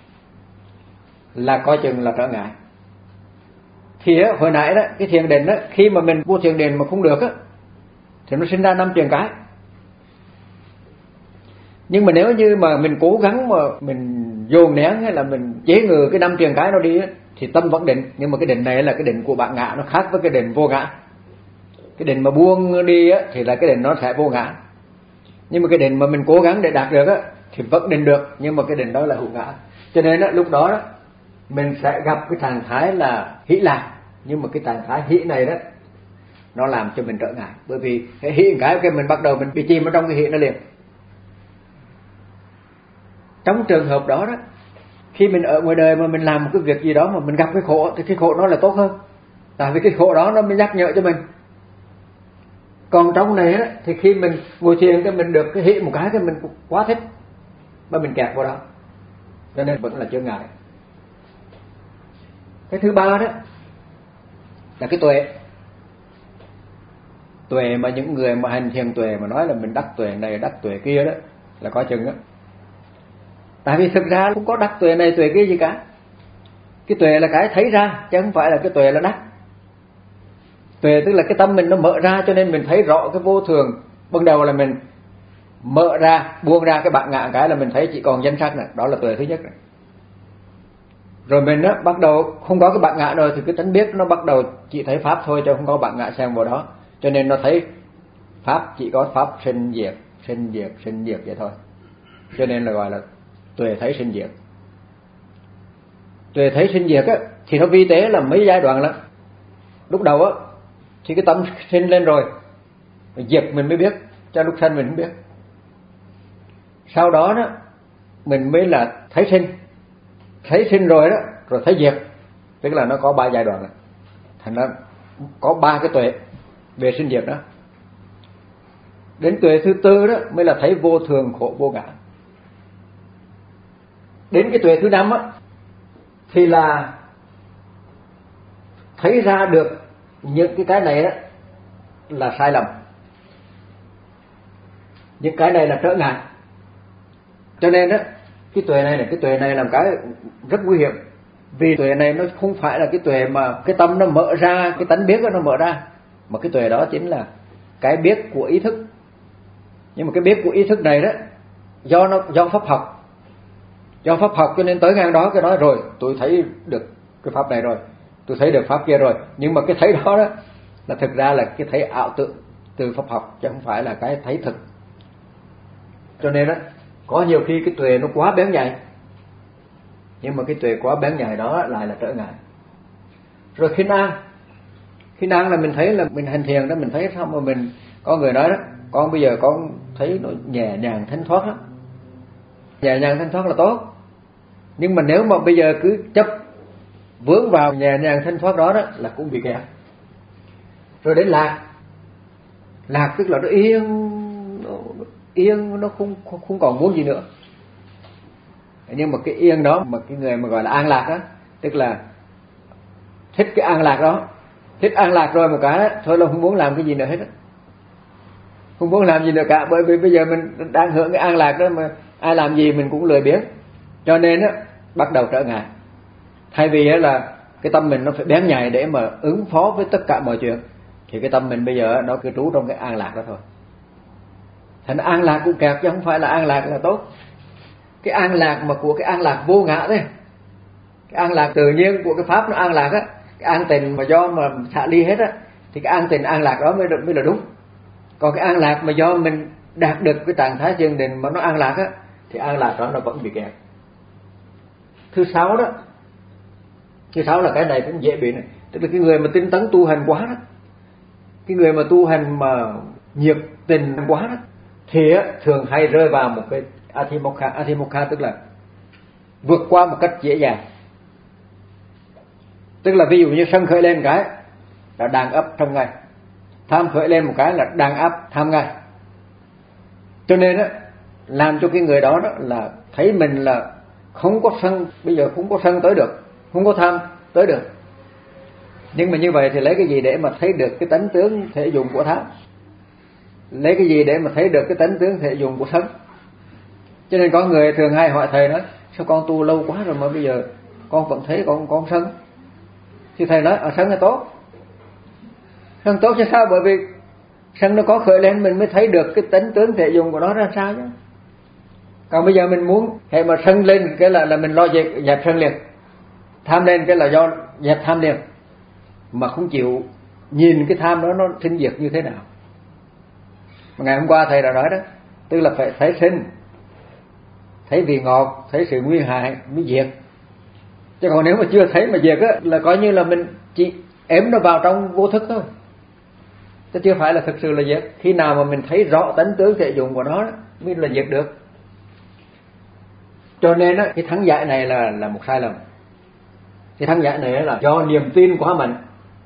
là coi chừng là trở ngại. Thì á, hồi nãy đó cái thiền định á, khi mà mình vô thiền định mà không được á thì nó sinh ra năm truyền cái. Nhưng mà nếu như mà mình cố gắng mà mình dồn nén hay là mình chế ngự cái năm truyền cái nó đi á, thì tâm vẫn định. Nhưng mà cái định này là cái định của bạn ngã, nó khác với cái định vô ngã. Cái định mà buông đi á thì là cái định nó sẽ vô ngã. Nhưng mà cái định mà mình cố gắng để đạt được á thì vẫn định được, nhưng mà cái định đó là hữu ngã. Cho nên á, lúc đó, đó mình sẽ gặp cái trạng thái là hỷ lạc. Nhưng mà cái trạng thái hỷ này đó nó làm cho mình trở ngại, bởi vì cái hỷ cái cái mình bắt đầu mình bị chìm ở trong cái hỷ nó liền. Trong trường hợp đó đó, khi mình ở ngoài đời mà mình làm một cái việc gì đó mà mình gặp cái khổ thì cái khổ nó là tốt hơn, tại vì cái khổ đó nó mới nhắc nhở cho mình. Còn trong này á thì khi mình ngồi thiền cái mình được cái hỷ một cái cái mình quá thích mà mình kẹt vào đó, cho nên vẫn là chướng ngại. Cái thứ ba đó là cái tuệ. Tuệ mà những người mà hành thiền tuệ mà nói là mình đắc tuệ này đắc tuệ kia đó là có chừng đó. Tại vì thực ra không có đắc tuệ này tuệ kia gì cả. Cái tuệ là cái thấy ra chứ không phải là cái tuệ là đắc. Tuệ tức là cái tâm mình nó mở ra, cho nên mình thấy rõ cái vô thường. Ban đầu là mình mở ra, buông ra cái bạn ngã cái là mình thấy chỉ còn danh sắc này, đó là tuệ thứ nhất này. Rồi mình á bắt đầu không có cái bạn ngã rồi thì cái tánh biết nó bắt đầu chỉ thấy pháp thôi chứ không có bạn ngã xen vào đó. Cho nên nó thấy pháp chỉ có pháp sinh diệt, sinh diệt, sinh diệt vậy thôi. Cho nên là gọi là tuệ thấy sinh diệt. Tuệ thấy sinh diệt á thì nó vi tế là mấy giai đoạn lắm. Lúc đầu á thì cái tâm sinh lên rồi, diệt mình mới biết, cho lúc sanh mình không biết. Sau đó đó mình mới là thấy sinh. Thấy sinh rồi đó, rồi thấy diệt. Tức là nó có ba giai đoạn này. Thành ra có ba cái tuệ về sinh diệt đó. Đến tuệ thứ tư đó mới là thấy vô thường khổ vô ngã. Đến cái tuệ thứ năm á thì là thấy ra được những cái cái này đó là sai lầm, những cái này là trở ngại. Cho nên đó cái tuệ này này, cái tuệ này là một cái rất nguy hiểm. Vì tuệ này nó không phải là cái tuệ mà cái tâm nó mở ra, cái tánh biết nó mở ra, mà cái tuệ đó chính là cái biết của ý thức. Nhưng mà cái biết của ý thức này đó do nó do pháp học, do pháp học cho nên tới ngang đó cái đó rồi tôi thấy được cái pháp này rồi, tôi thấy được pháp kia rồi. Nhưng mà cái thấy đó đó là thực ra là cái thấy ảo tưởng từ pháp học chứ không phải là cái thấy thực. Cho nên đó có nhiều khi cái tuệ nó quá bén nhạy, nhưng mà cái tuệ quá bén nhạy đó lại là trở ngại. Rồi khinh an. Khinh an là mình thấy là mình hành thiền đó, mình thấy sao mà mình có người nói đó, con bây giờ con thấy nó nhẹ nhàng thanh thoát đó. Nhẹ nhàng thanh thoát là tốt, nhưng mà nếu mà bây giờ cứ chấp vướng vào nhẹ nhàng thanh thoát đó đó là cũng bị kẹt. Rồi đến lạc. Lạc tức là nó yên, nó yên, nó không không, không còn muốn gì nữa. Nhưng mà cái yên đó mà cái người mà gọi là an lạc đó, tức là thích cái an lạc đó, thích an lạc rồi một cái đó, thôi là không muốn làm cái gì nữa hết đó. Không muốn làm gì nữa cả, bởi vì bây giờ mình đang hưởng cái an lạc đó mà ai làm gì mình cũng lười biếng. Cho nên á bắt đầu trở ngại. Thay vì á là cái tâm mình nó phải bén nhạy để mà ứng phó với tất cả mọi chuyện, thì cái tâm mình bây giờ nó cứ trú trong cái an lạc đó thôi. Thành an lạc cũng kẹt chứ không phải là an lạc là tốt. Cái an lạc mà của cái an lạc vô ngã đấy, cái an lạc tự nhiên của cái pháp nó an lạc á, cái an tình mà do mà xả ly hết á, thì cái an tình an lạc đó mới mới là đúng. Còn cái an lạc mà do mình đạt được cái trạng thái thiền định mà nó an lạc á, thì an lạc đó nó vẫn bị kẹt. Thứ sáu đó, thứ sáu là cái này cũng dễ bị này, tức là cái người mà tinh tấn tu hành quá đó, cái người mà tu hành mà nhiệt tình quá đó, thì á, thường hay rơi vào một cái Athimokha. Athimokha tức là vượt qua một cách dễ dàng. Tức là ví dụ như sân khởi lên một cái là đàn áp trong ngay, tham khởi lên một cái là đàn áp tham ngay. Cho nên á, làm cho cái người đó, đó là thấy mình là không có sân, bây giờ không có sân tới được, không có tham tới được. Nhưng mà như vậy thì lấy cái gì để mà thấy được cái tánh tướng thể dụng của tham? Lấy cái gì để mà thấy được cái tánh tướng thể dụng của sân? Cho nên có người thường hay hỏi thầy nói: sao con tu lâu quá rồi mà bây giờ con vẫn thấy con con sân? Thì thầy nói: ở sân là tốt. Sân tốt chứ sao? Bởi vì sân nó có khởi lên mình mới thấy được cái tánh tướng thể dụng của nó ra sao chứ. Còn bây giờ mình muốn hệ mà sân lên cái là là mình lo dẹp, dẹp sân liền, tham lên cái là do dẹp tham liền, mà không chịu nhìn cái tham đó nó sinh diệt như thế nào. Mà ngày hôm qua thầy đã nói đó, tức là phải thấy sinh, thấy vị ngọt, thấy sự nguy hại mới diệt. Chứ còn nếu mà chưa thấy mà diệt á, là coi như là mình chỉ ém nó vào trong vô thức thôi, chứ chưa phải là thực sự là diệt. Khi nào mà mình thấy rõ tánh tướng thể dụng của nó mới là diệt được. Cho nên á, cái thắng giải này là là một sai lầm. Cái thắng giải này là do niềm tin quá mạnh,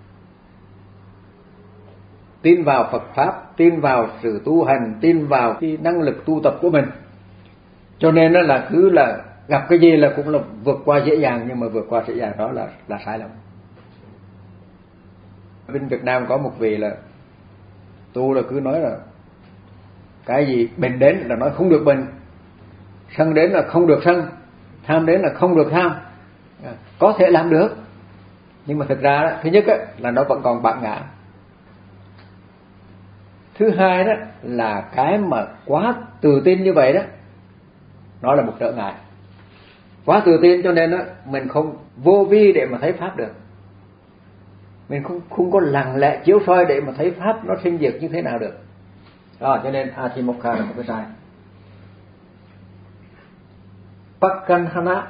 tin vào Phật pháp, tin vào sự tu hành, tin vào cái năng lực tu tập của mình. Cho nên nó là cứ là gặp cái gì là cũng là vượt qua dễ dàng, nhưng mà vượt qua dễ dàng đó là là sai lầm. Bên Việt Nam có một vị là tu là cứ nói là cái gì bệnh đến là nói không được bệnh, sân đến là không được sân, tham đến là không được tham. Có thể làm được, nhưng mà thực ra đó, thứ nhất đó, là nó vẫn còn bản ngã. Thứ hai đó là cái mà quá tự tin như vậy đó, nó là một trở ngại. Quá tự tin cho nên đó, mình không vô vi để mà thấy pháp được. Mình không không có lặng lẽ chiếu soi để mà thấy pháp nó sinh diệt như thế nào được. Đó, cho nên Atimokha là một cái sai. Pakkanhana,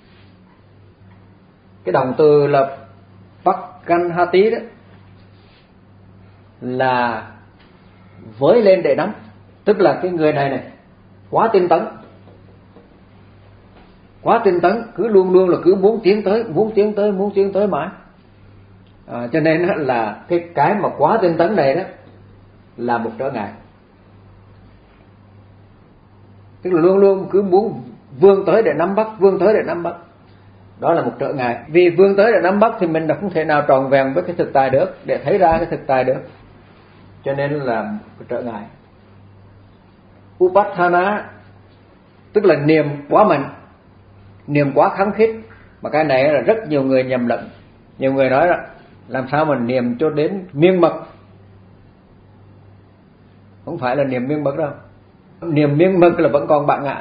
cái động từ là Pakkanhati đó là với lên để nắm. Tức là cái người này này quá tinh tấn, quá tinh tấn, cứ luôn luôn là cứ muốn tiến tới, muốn tiến tới, muốn tiến tới mãi. À, cho nên là cái cái mà quá tinh tấn này đó là một trở ngại. Tức là luôn luôn cứ muốn vươn tới để nắm bắt, vươn tới để nắm bắt. Đó là một trở ngại. Vì vươn tới để nắm bắt thì mình đã không thể nào tròn vẹn với cái thực tại được, để thấy ra cái thực tại được. Cho nên là một trở ngại. Upathana tức là niềm quá mạnh, niềm quá khăng khít. Mà cái này là rất nhiều người nhầm lẫn. Nhiều người nói là làm sao mà niệm cho đến miên mật. Không phải là niệm miên mật đâu. Niệm miên mật là vẫn còn bản ngã.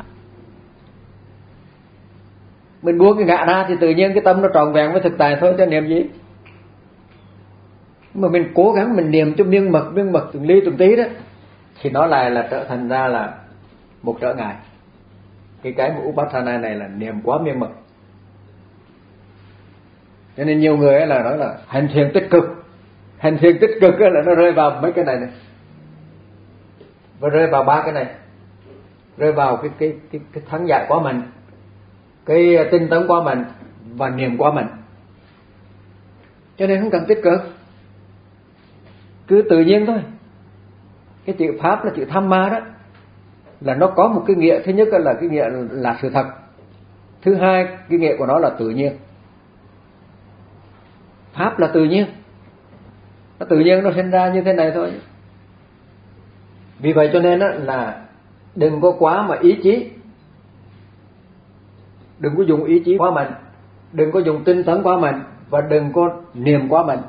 Mình buông cái ngã ra thì tự nhiên cái tâm nó tròn vẹn với thực tại thôi, chứ niệm gì. Mà mình cố gắng mình niệm cho miên mật, miên mật từng ly từng tí đó, thì nó lại là trở thành ra là một trở ngại. Cái cái của Upathana này là niệm quá miên mật. Cho nên nhiều người là nói là hành thiền tích cực. Hành thiền tích cực là nó rơi vào mấy cái này này, và rơi vào ba cái này, rơi vào cái cái cái cái thắng giải quá mạnh, cái tinh tấn quá mạnh và niệm quá mạnh. Cho nên không cần tích cực, cứ tự nhiên thôi. Cái chữ pháp là chữ tham ma đó, là nó có một cái nghĩa. Thứ nhất là cái nghĩa là sự thật. Thứ hai, cái nghĩa của nó là tự nhiên. Pháp là tự nhiên, nó tự nhiên nó sinh ra như thế này thôi. Vì vậy cho nên là đừng có quá mà ý chí, đừng có dùng ý chí quá mạnh, đừng có dùng tinh tấn quá mạnh, và đừng có niệm quá mạnh.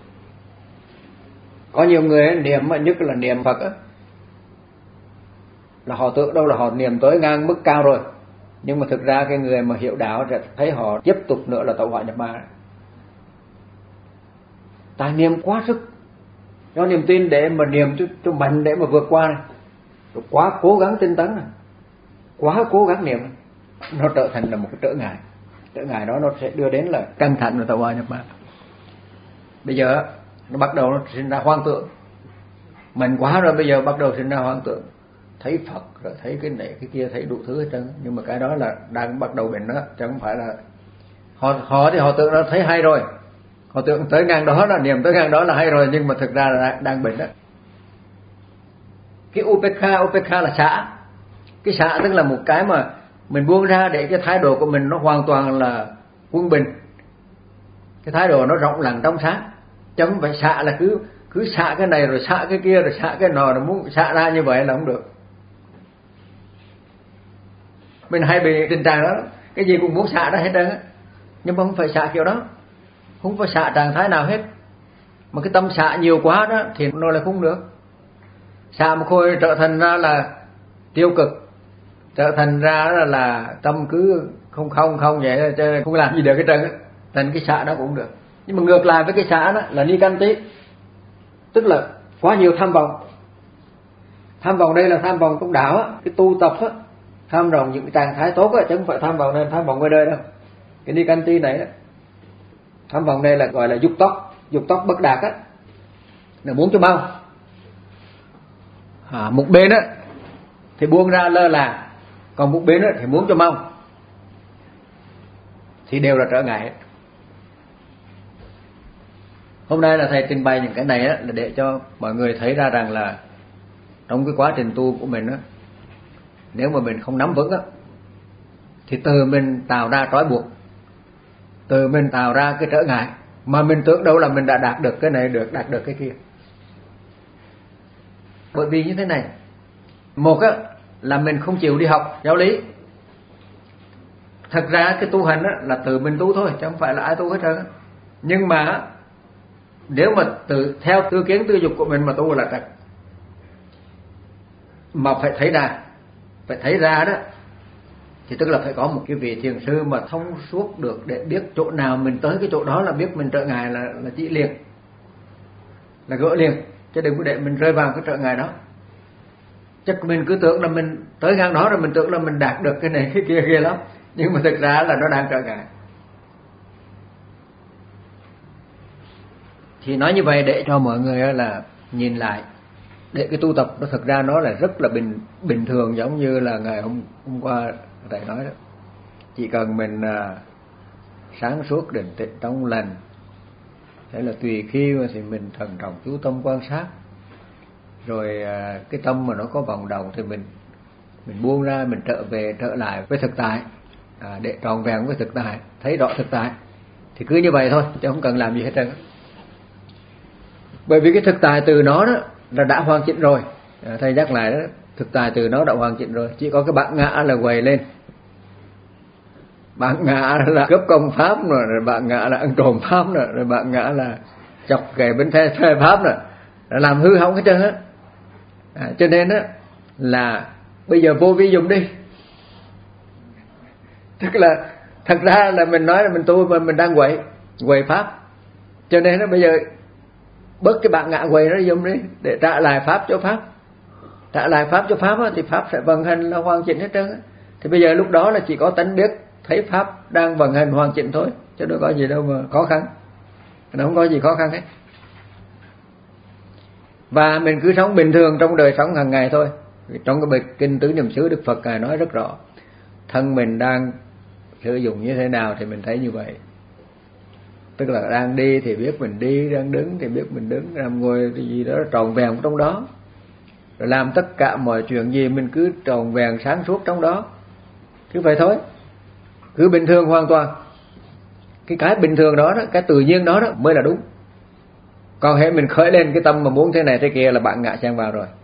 Có nhiều người niệm mà nhất là niệm Phật á, là họ tưởng đâu là họ niệm tới ngang mức cao rồi, nhưng mà thực ra cái người mà hiểu đạo sẽ thấy họ tiếp tục nữa là tẩu hỏa nhập ma. Tại niệm quá sức, do niềm tin để mà niệm cho, cho mạnh để mà vượt qua này, rồi quá cố gắng tinh tấn này, quá cố gắng niệm, nó trở thành là một cái trở ngại. Trở ngại đó nó sẽ đưa đến là căng thẳng và tẩu hỏa nhập ma. Bây giờ nó bắt đầu nó sinh ra hoang tưởng, mạnh quá rồi bây giờ bắt đầu sinh ra hoang tưởng, thấy Phật rồi thấy cái này cái kia, thấy đủ thứ hết trơn. Nhưng mà cái đó là đang bắt đầu bệnh đó, chứ không phải là họ họ thì họ tưởng nó thấy hay rồi, Họ tưởng tới ngang đó là niệm tới ngang đó là hay rồi, nhưng mà thực ra là đang bệnh đó. Cái upekha, upekha là xả. Cái xả tức là một cái mà mình buông ra để cái thái độ của mình nó hoàn toàn là quân bình. Cái thái độ nó rộng lặng trong sáng. Chứ không phải xả là cứ cứ xả cái này rồi xả cái kia rồi xả cái nọ, rồi muốn xả ra như vậy là không được. Mình hay bị tình trạng đó, cái gì cũng muốn xả ra hết trơn á, nhưng mà không phải xả kiểu đó, không phải xả trạng thái nào hết. Mà cái tâm xả nhiều quá đó thì nó lại không được. Xả một hồi trở thành ra là tiêu cực, trở thành ra là, là tâm cứ không không không vậy, cho không làm gì được cái trơn á, thành cái xả đó cũng được. Nhưng mà ngược lại với cái xả đó là nikanti, tức là quá nhiều tham vọng. Tham vọng đây là tham vọng trong đạo á, cái tu tập á, tham vọng những cái trạng thái tốt á, chứ không phải tham vọng nên tham vọng ngoài đời đâu. Cái nikanti này đó, tham vọng đây là gọi là dục tốc, dục tốc bất đạt á, là muốn cho mau. À, một bên á thì buông ra lơ là, còn một bên á thì muốn cho mau, thì đều là trở ngại. Hôm nay là thầy trình bày những cái này á, là để cho mọi người thấy ra rằng là trong cái quá trình tu của mình á, nếu mà mình không nắm vững á, thì từ mình tạo ra trói buộc, từ mình tạo ra cái trở ngại, mà mình tưởng đâu là mình đã đạt được cái này, được đạt được cái kia. Bởi vì như thế này, một á là mình không chịu đi học giáo lý. Thật ra cái tu hành á là tự mình tu thôi, chứ không phải là ai tu hết trơn á. Nhưng mà nếu mà tự theo tư kiến tư dục của mình mà tu là trật. Mà phải thấy ra, phải thấy ra đó, thì tức là phải có một cái vị thiền sư mà thông suốt được để biết chỗ nào mình tới cái chỗ đó là biết mình trở ngại là là chỉ liền, là gỡ liền, chứ đừng có để mình rơi vào cái trở ngại đó. Chắc mình cứ tưởng là mình tới ngang đó rồi mình tưởng là mình đạt được cái này cái kia kia lắm, nhưng mà thực ra là nó đang trở ngại. Thì nói như vậy để cho mọi người là nhìn lại, để cái tu tập nó thực ra nó là rất là bình bình thường, giống như là ngày hôm hôm qua thầy nói đó. Chỉ cần mình à, sáng suốt định tĩnh trong lành, thế là tùy khi mà thì mình thần trọng chú tâm quan sát, rồi à, cái tâm mà nó có vọng động thì mình mình buông ra, mình trở về trở lại với thực tại, à, để tròn vẹn với thực tại, thấy rõ thực tại, thì cứ như vậy thôi, chứ không cần làm gì hết trơn. Bởi vì cái thực tại từ nó đó là đã hoàn chỉnh rồi. À, thầy nhắc lại đó, thực tại từ nó đã hoàn chỉnh rồi, chỉ có cái bản ngã là quầy lên. Bản ngã là cướp công pháp rồi, rồi bản ngã là ăn trộm pháp rồi, rồi bản ngã là chọc kẻ bên thuê thuê pháp rồi, rồi làm hư hỏng hết trơn á. À, cho nên á là bây giờ vô vi dùng đi. Tức là thật ra là mình nói là mình tu mà mình đang quậy quậy pháp, cho nên nó bây giờ bớt cái bản ngã quậy nó dùng đi để trả lại pháp cho pháp, trả lại pháp cho pháp á, thì pháp sẽ vận hành là hoàn chỉnh hết trơn á. Thì bây giờ lúc đó là chỉ có tánh biết thấy pháp đang vận hành hoàn chỉnh thôi, chứ đâu có gì đâu mà khó khăn, nó không có gì khó khăn hết. Và mình cứ sống bình thường trong đời sống hàng ngày thôi. Trong cái bài kinh Tứ Niệm xứ, Đức Phật ngài nói rất rõ, thân mình đang sử dụng như thế nào thì mình thấy như vậy. Tức là đang đi thì biết mình đi, đang đứng thì biết mình đứng, làm ngồi thì gì đó tròn vẹn trong đó, rồi làm tất cả mọi chuyện gì mình cứ tròn vẹn sáng suốt trong đó, cứ vậy thôi, cứ bình thường hoàn toàn. Cái cái bình thường đó, đó, cái tự nhiên đó, đó mới là đúng. Còn hễ mình khởi lên cái tâm mà muốn thế này thế kia là bản ngã xen vào rồi.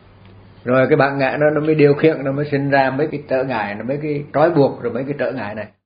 Rồi cái bản ngã nó nó mới điều khiển, nó mới sinh ra mấy cái trở ngại, nó mấy cái trói buộc, rồi mấy cái trở ngại này.